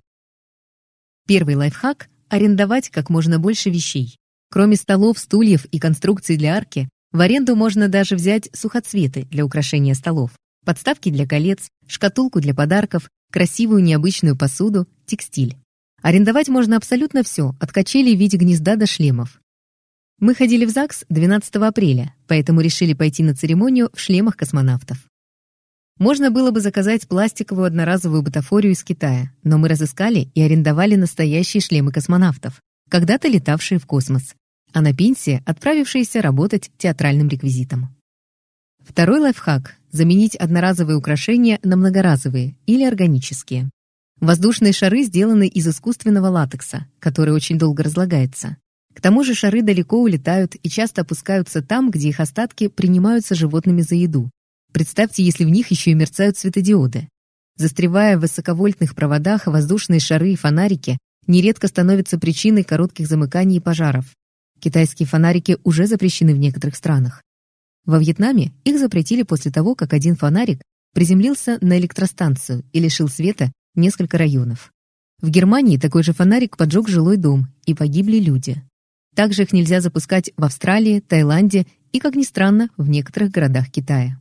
Первый лайфхак – арендовать как можно больше вещей. Кроме столов, стульев и конструкций для арки, в аренду можно даже взять сухоцветы для украшения столов, подставки для колец, шкатулку для подарков, красивую необычную посуду, текстиль. Арендовать можно абсолютно все, от качелей в виде гнезда до шлемов. Мы ходили в ЗАГС двенадцатого апреля, поэтому решили пойти на церемонию в шлемах космонавтов. Можно было бы заказать пластиковую одноразовую бутафорию из Китая, но мы разыскали и арендовали настоящие шлемы космонавтов, когда-то летавшие в космос, а на пенсии отправившиеся работать театральным реквизитом. Второй лайфхак – заменить одноразовые украшения на многоразовые или органические. Воздушные шары сделаны из искусственного латекса, который очень долго разлагается. К тому же шары далеко улетают и часто опускаются там, где их остатки принимаются животными за еду. Представьте, если в них еще и мерцают светодиоды. Застревая в высоковольтных проводах, воздушные шары и фонарики нередко становятся причиной коротких замыканий и пожаров. Китайские фонарики уже запрещены в некоторых странах. Во Вьетнаме их запретили после того, как один фонарик приземлился на электростанцию и лишил света несколько районов. В Германии такой же фонарик поджег жилой дом, и погибли люди. Также их нельзя запускать в Австралии, Таиланде и, как ни странно, в некоторых городах Китая.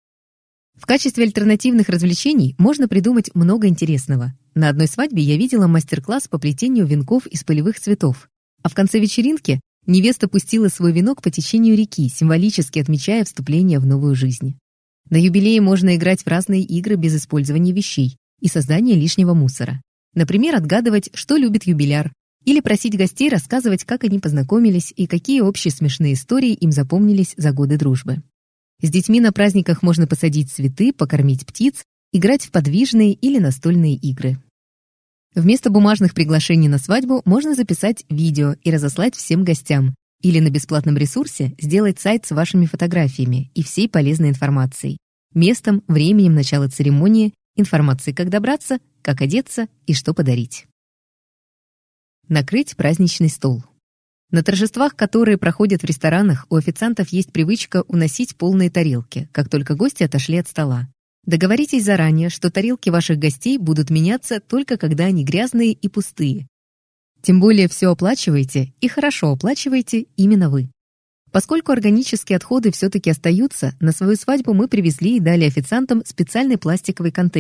В качестве альтернативных развлечений можно придумать много интересного. На одной свадьбе я видела мастер-класс по плетению венков из полевых цветов, а в конце вечеринки невеста пустила свой венок по течению реки, символически отмечая вступление в новую жизнь. На юбилее можно играть в разные игры без использования вещей и создания лишнего мусора. Например, отгадывать, что любит юбиляр, или просить гостей рассказывать, как они познакомились и какие общие смешные истории им запомнились за годы дружбы. С детьми на праздниках можно посадить цветы, покормить птиц, играть в подвижные или настольные игры. Вместо бумажных приглашений на свадьбу можно записать видео и разослать всем гостям, или на бесплатном ресурсе сделать сайт с вашими фотографиями и всей полезной информацией, местом, временем начала церемонии, информацией, как добраться, как одеться и что подарить. Накрыть праздничный стол. На торжествах, которые проходят в ресторанах, у официантов есть привычка уносить полные тарелки, как только гости отошли от стола. Договоритесь заранее, что тарелки ваших гостей будут меняться только когда они грязные и пустые. Тем более все оплачиваете и хорошо оплачиваете именно вы. Поскольку органические отходы все-таки остаются, на свою свадьбу мы привезли и дали официантам специальный пластиковый контейнер,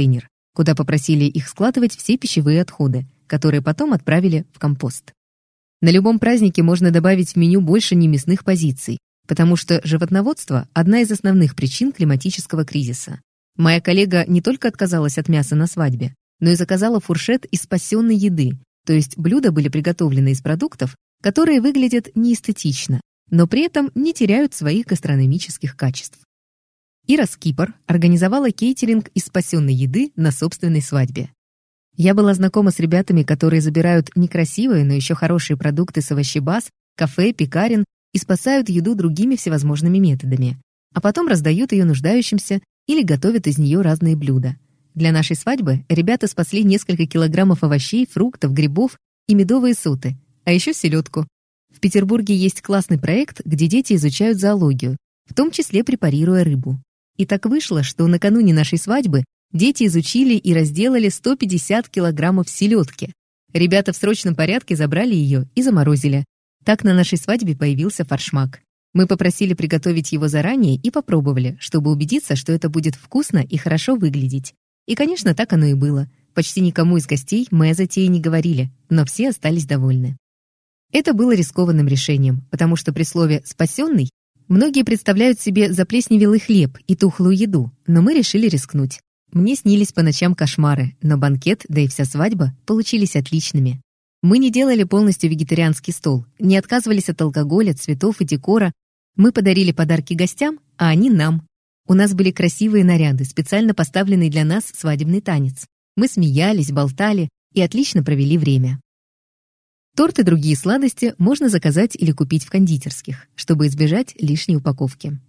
куда попросили их складывать все пищевые отходы, которые потом отправили в компост. На любом празднике можно добавить в меню больше немясных позиций, потому что животноводство – одна из основных причин климатического кризиса. Моя коллега не только отказалась от мяса на свадьбе, но и заказала фуршет из спасенной еды, то есть блюда были приготовлены из продуктов, которые выглядят неэстетично, но при этом не теряют своих гастрономических качеств. Ира Скипор организовала кейтеринг из спасенной еды на собственной свадьбе. Я была знакома с ребятами, которые забирают некрасивые, но еще хорошие продукты с овощебаз, кафе, пекарен и спасают еду другими всевозможными методами, а потом раздают ее нуждающимся или готовят из нее разные блюда. Для нашей свадьбы ребята спасли несколько килограммов овощей, фруктов, грибов и медовые соты, а еще селедку. В Петербурге есть классный проект, где дети изучают зоологию, в том числе препарируя рыбу. И так вышло, что накануне нашей свадьбы дети изучили и разделали сто пятьдесят килограммов селедки. Ребята в срочном порядке забрали ее и заморозили. Так на нашей свадьбе появился форшмак. Мы попросили приготовить его заранее и попробовали, чтобы убедиться, что это будет вкусно и хорошо выглядеть. И, конечно, так оно и было. Почти никому из гостей мы о затее не говорили, но все остались довольны. Это было рискованным решением, потому что при слове «спасенный» многие представляют себе заплесневелый хлеб и тухлую еду, но мы решили рискнуть. Мне снились по ночам кошмары, но банкет, да и вся свадьба получились отличными. Мы не делали полностью вегетарианский стол, не отказывались от алкоголя, цветов и декора. Мы подарили подарки гостям, а они нам. У нас были красивые наряды, специально поставленный для нас свадебный танец. Мы смеялись, болтали и отлично провели время. Торт и другие сладости можно заказать или купить в кондитерских, чтобы избежать лишней упаковки.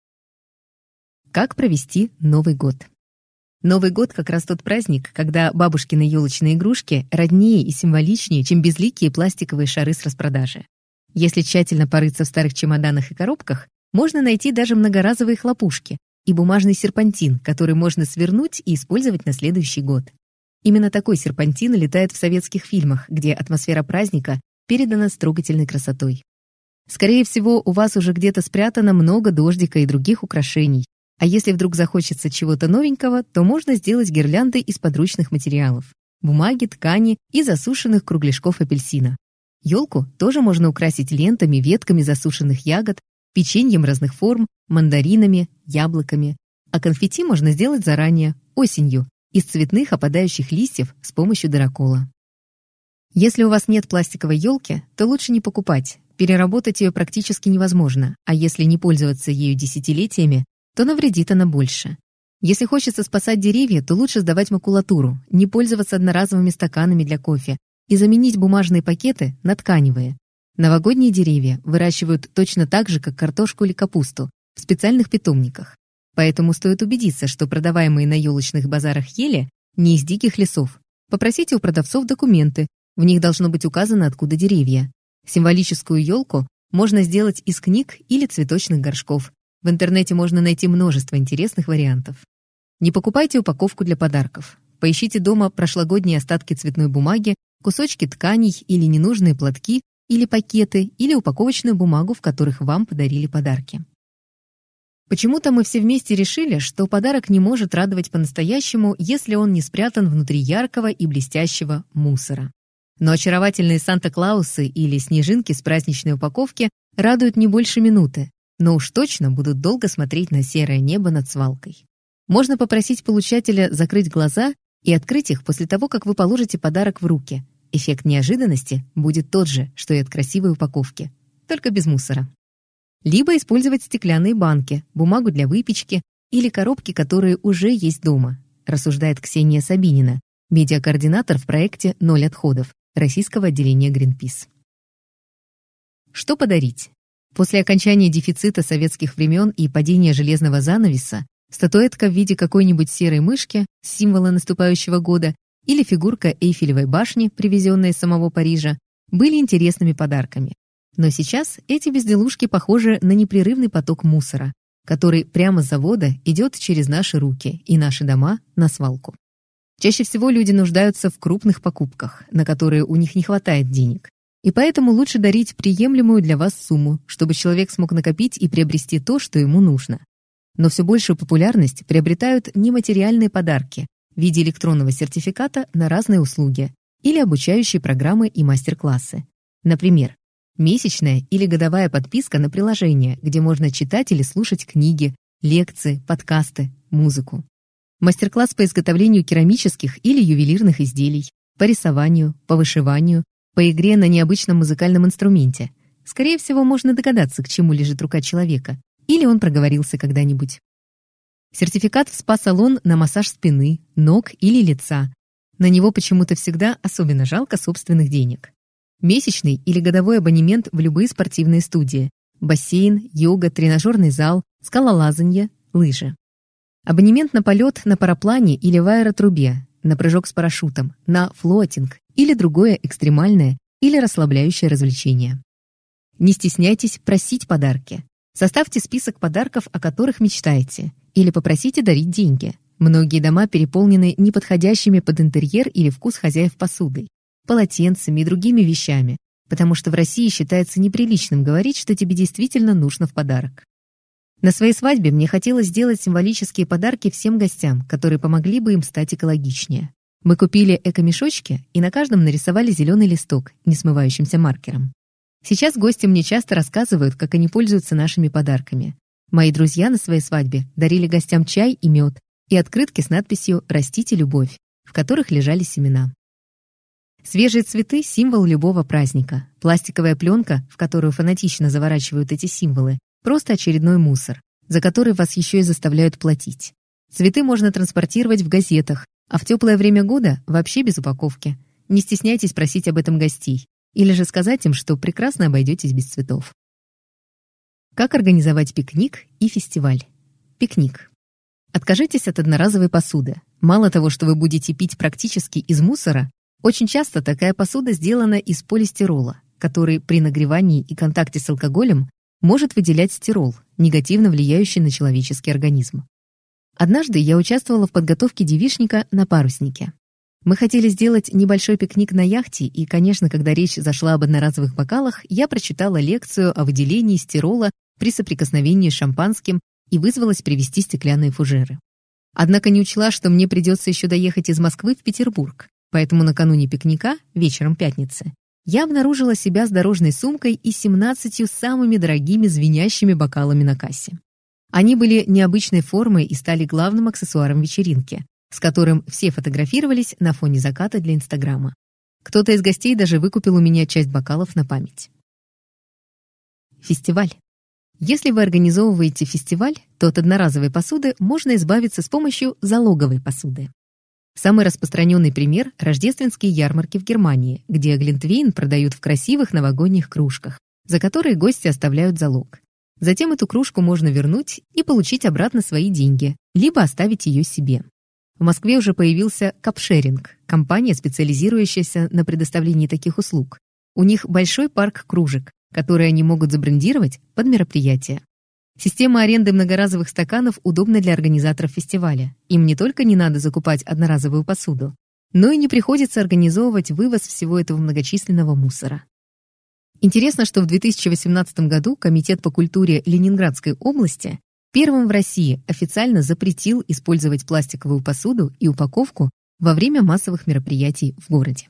Как провести Новый год? Новый год как раз тот праздник, когда бабушкины елочные игрушки роднее и символичнее, чем безликие пластиковые шары с распродажи. Если тщательно порыться в старых чемоданах и коробках, можно найти даже многоразовые хлопушки и бумажный серпантин, который можно свернуть и использовать на следующий год. Именно такой серпантин летает в советских фильмах, где атмосфера праздника передана с трогательной красотой. Скорее всего, у вас уже где-то спрятано много дождика и других украшений. А если вдруг захочется чего-то новенького, то можно сделать гирлянды из подручных материалов – бумаги, ткани и засушенных кругляшков апельсина. Елку тоже можно украсить лентами, ветками засушенных ягод, печеньем разных форм, мандаринами, яблоками. А конфетти можно сделать заранее, осенью, из цветных опадающих листьев с помощью дырокола. Если у вас нет пластиковой елки, то лучше не покупать. Переработать ее практически невозможно, а если не пользоваться ею десятилетиями, то навредит она больше. Если хочется спасать деревья, то лучше сдавать макулатуру, не пользоваться одноразовыми стаканами для кофе и заменить бумажные пакеты на тканевые. Новогодние деревья выращивают точно так же, как картошку или капусту, в специальных питомниках. Поэтому стоит убедиться, что продаваемые на елочных базарах ели не из диких лесов. Попросите у продавцов документы, в них должно быть указано, откуда деревья. Символическую елку можно сделать из книг или цветочных горшков. В интернете можно найти множество интересных вариантов. Не покупайте упаковку для подарков. Поищите дома прошлогодние остатки цветной бумаги, кусочки тканей или ненужные платки, или пакеты, или упаковочную бумагу, в которых вам подарили подарки. Почему-то мы все вместе решили, что подарок не может радовать по-настоящему, если он не спрятан внутри яркого и блестящего мусора. Но очаровательные Санта-Клаусы или снежинки с праздничной упаковки радуют не больше минуты, но уж точно будут долго смотреть на серое небо над свалкой. Можно попросить получателя закрыть глаза и открыть их после того, как вы положите подарок в руки. Эффект неожиданности будет тот же, что и от красивой упаковки, только без мусора. Либо использовать стеклянные банки, бумагу для выпечки или коробки, которые уже есть дома, рассуждает Ксения Сабинина, медиакоординатор в проекте «Ноль отходов» российского отделения Greenpeace. Что подарить? После окончания дефицита советских времен и падения железного занавеса статуэтка в виде какой-нибудь серой мышки, символа наступающего года, или фигурка Эйфелевой башни, привезенная из самого Парижа, были интересными подарками. Но сейчас эти безделушки похожи на непрерывный поток мусора, который прямо с завода идет через наши руки и наши дома на свалку. Чаще всего люди нуждаются в крупных покупках, на которые у них не хватает денег. И поэтому лучше дарить приемлемую для вас сумму, чтобы человек смог накопить и приобрести то, что ему нужно. Но все большую популярность приобретают нематериальные подарки, в виде электронного сертификата на разные услуги или обучающие программы и мастер-классы. Например, месячная или годовая подписка на приложение, где можно читать или слушать книги, лекции, подкасты, музыку. Мастер-класс по изготовлению керамических или ювелирных изделий, по рисованию, по вышиванию, по игре на необычном музыкальном инструменте. Скорее всего, можно догадаться, к чему лежит рука человека, или он проговорился когда-нибудь. Сертификат в спа-салон на массаж спины, ног или лица. На него почему-то всегда особенно жалко собственных денег. Месячный или годовой абонемент в любые спортивные студии. Бассейн, йога, тренажерный зал, скалолазанье, лыжи. Абонемент на полет на параплане или в аэротрубе, на прыжок с парашютом, на флотинг или другое экстремальное или расслабляющее развлечение. Не стесняйтесь просить подарки. Составьте список подарков, о которых мечтаете, или попросите дарить деньги. Многие дома переполнены неподходящими под интерьер или вкус хозяев посудой, полотенцами и другими вещами, потому что в России считается неприличным говорить, что тебе действительно нужно в подарок. На своей свадьбе мне хотелось сделать символические подарки всем гостям, которые помогли бы им стать экологичнее. Мы купили эко-мешочки и на каждом нарисовали зеленый листок несмывающимся маркером. Сейчас гости мне часто рассказывают, как они пользуются нашими подарками. Мои друзья на своей свадьбе дарили гостям чай и мед и открытки с надписью «Растите любовь», в которых лежали семена. Свежие цветы – символ любого праздника. Пластиковая пленка, в которую фанатично заворачивают эти символы, просто очередной мусор, за который вас еще и заставляют платить. Цветы можно транспортировать в газетах, а в теплое время года вообще без упаковки. Не стесняйтесь просить об этом гостей, или же сказать им, что прекрасно обойдетесь без цветов. Как организовать пикник и фестиваль? Пикник. Откажитесь от одноразовой посуды. Мало того, что вы будете пить практически из мусора, очень часто такая посуда сделана из полистирола, который при нагревании и контакте с алкоголем может выделять стирол, негативно влияющий на человеческий организм. Однажды я участвовала в подготовке девичника на паруснике. Мы хотели сделать небольшой пикник на яхте, и, конечно, когда речь зашла об одноразовых бокалах, я прочитала лекцию о выделении стирола при соприкосновении с шампанским и вызвалась привезти стеклянные фужеры. Однако не учла, что мне придется еще доехать из Москвы в Петербург. Поэтому накануне пикника, вечером пятницы, я обнаружила себя с дорожной сумкой и семнадцатью самыми дорогими звенящими бокалами на кассе. Они были необычной формы и стали главным аксессуаром вечеринки, с которым все фотографировались на фоне заката для Инстаграма. Кто-то из гостей даже выкупил у меня часть бокалов на память. Фестиваль. Если вы организовываете фестиваль, то от одноразовой посуды можно избавиться с помощью залоговой посуды. Самый распространенный пример – рождественские ярмарки в Германии, где глинтвейн продают в красивых новогодних кружках, за которые гости оставляют залог. Затем эту кружку можно вернуть и получить обратно свои деньги, либо оставить ее себе. В Москве уже появился капшеринг – компания, специализирующаяся на предоставлении таких услуг. У них большой парк кружек, которые они могут забрендировать под мероприятие. Система аренды многоразовых стаканов удобна для организаторов фестиваля. Им не только не надо закупать одноразовую посуду, но и не приходится организовывать вывоз всего этого многочисленного мусора. Интересно, что в две тысячи восемнадцатом году Комитет по культуре Ленинградской области первым в России официально запретил использовать пластиковую посуду и упаковку во время массовых мероприятий в городе.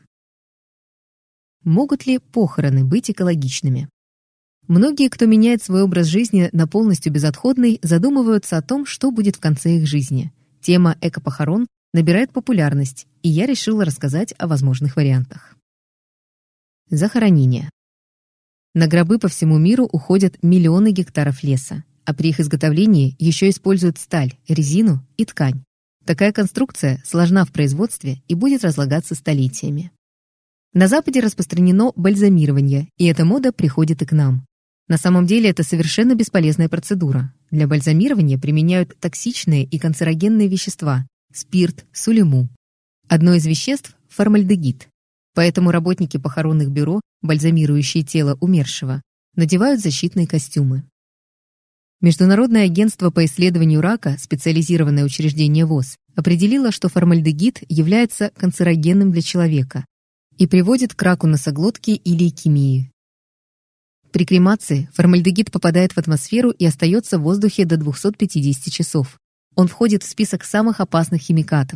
Могут ли похороны быть экологичными? Многие, кто меняет свой образ жизни на полностью безотходный, задумываются о том, что будет в конце их жизни. Тема экопохорон набирает популярность, и я решила рассказать о возможных вариантах. Захоронение. На гробы по всему миру уходят миллионы гектаров леса, а при их изготовлении еще используют сталь, резину и ткань. Такая конструкция сложна в производстве и будет разлагаться столетиями. На Западе распространено бальзамирование, и эта мода приходит и к нам. На самом деле это совершенно бесполезная процедура. Для бальзамирования применяют токсичные и канцерогенные вещества – спирт, сулиму. Одно из веществ – формальдегид. Поэтому работники похоронных бюро, бальзамирующие тело умершего, надевают защитные костюмы. Международное агентство по исследованию рака, специализированное учреждение ВОЗ, определило, что формальдегид является канцерогенным для человека и приводит к раку носоглотки и лейкемии. При кремации формальдегид попадает в атмосферу и остается в воздухе до двухсот пятидесяти часов. Он входит в список самых опасных химикатов.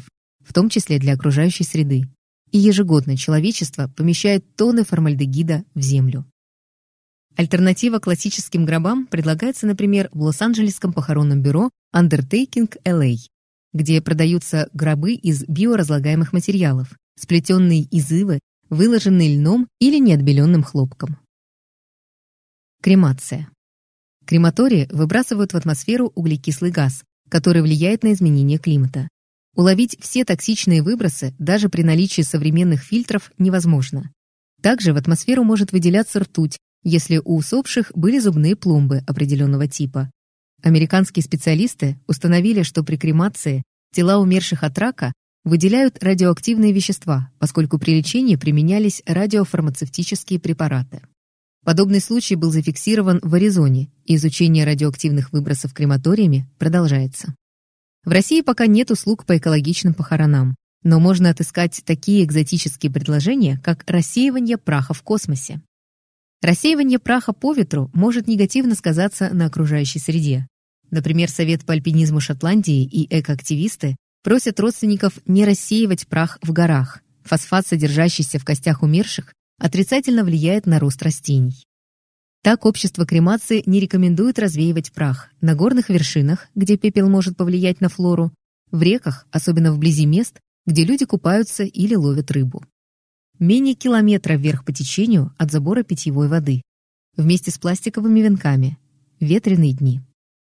в том числе для окружающей среды. И ежегодно человечество помещает тонны формальдегида в землю. Альтернатива классическим гробам предлагается, например, в Лос-Анджелесском похоронном бюро Undertaking эл эй, где продаются гробы из биоразлагаемых материалов, сплетенные из ивы, выложенные льном или неотбеленным хлопком. Кремация. Крематории выбрасывают в атмосферу углекислый газ, который влияет на изменение климата. Уловить все токсичные выбросы даже при наличии современных фильтров невозможно. Также в атмосферу может выделяться ртуть, если у усопших были зубные пломбы определенного типа. Американские специалисты установили, что при кремации тела умерших от рака выделяют радиоактивные вещества, поскольку при лечении применялись радиофармацевтические препараты. Подобный случай был зафиксирован в Аризоне, и изучение радиоактивных выбросов крематориями продолжается. В России пока нет услуг по экологичным похоронам, но можно отыскать такие экзотические предложения, как рассеивание праха в космосе. Рассеивание праха по ветру может негативно сказаться на окружающей среде. Например, Совет по альпинизму Шотландии и экоактивисты просят родственников не рассеивать прах в горах. Фосфат, содержащийся в костях умерших, отрицательно влияет на рост растений. Так, общество кремации не рекомендует развеивать прах на горных вершинах, где пепел может повлиять на флору, в реках, особенно вблизи мест, где люди купаются или ловят рыбу. Менее километра вверх по течению от забора питьевой воды. Вместе с пластиковыми венками. Ветреные дни.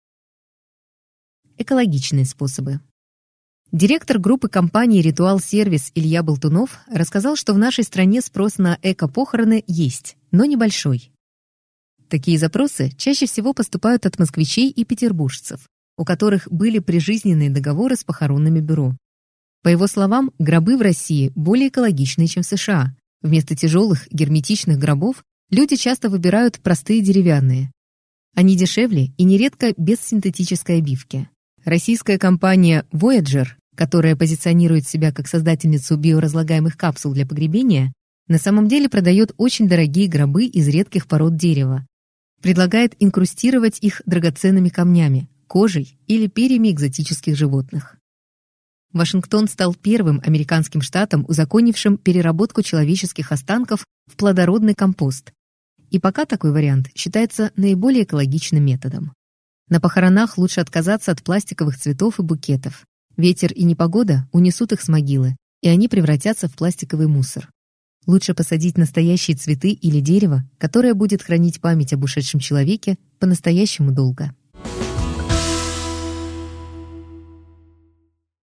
Экологичные способы. Директор группы компании «Ритуал Сервис» Илья Болтунов рассказал, что в нашей стране спрос на эко-похороны есть, но небольшой. Такие запросы чаще всего поступают от москвичей и петербуржцев, у которых были прижизненные договоры с похоронными бюро. По его словам, гробы в России более экологичные, чем в США. Вместо тяжелых герметичных гробов люди часто выбирают простые деревянные. Они дешевле и нередко без синтетической обивки. Российская компания Voyager, которая позиционирует себя как создательницу биоразлагаемых капсул для погребения, на самом деле продает очень дорогие гробы из редких пород дерева. Предлагает инкрустировать их драгоценными камнями, кожей или перьями экзотических животных. Вашингтон стал первым американским штатом, узаконившим переработку человеческих останков в плодородный компост. И пока такой вариант считается наиболее экологичным методом. На похоронах лучше отказаться от пластиковых цветов и букетов. Ветер и непогода унесут их с могилы, и они превратятся в пластиковый мусор. Лучше посадить настоящие цветы или дерево, которое будет хранить память об ушедшем человеке по-настоящему долго.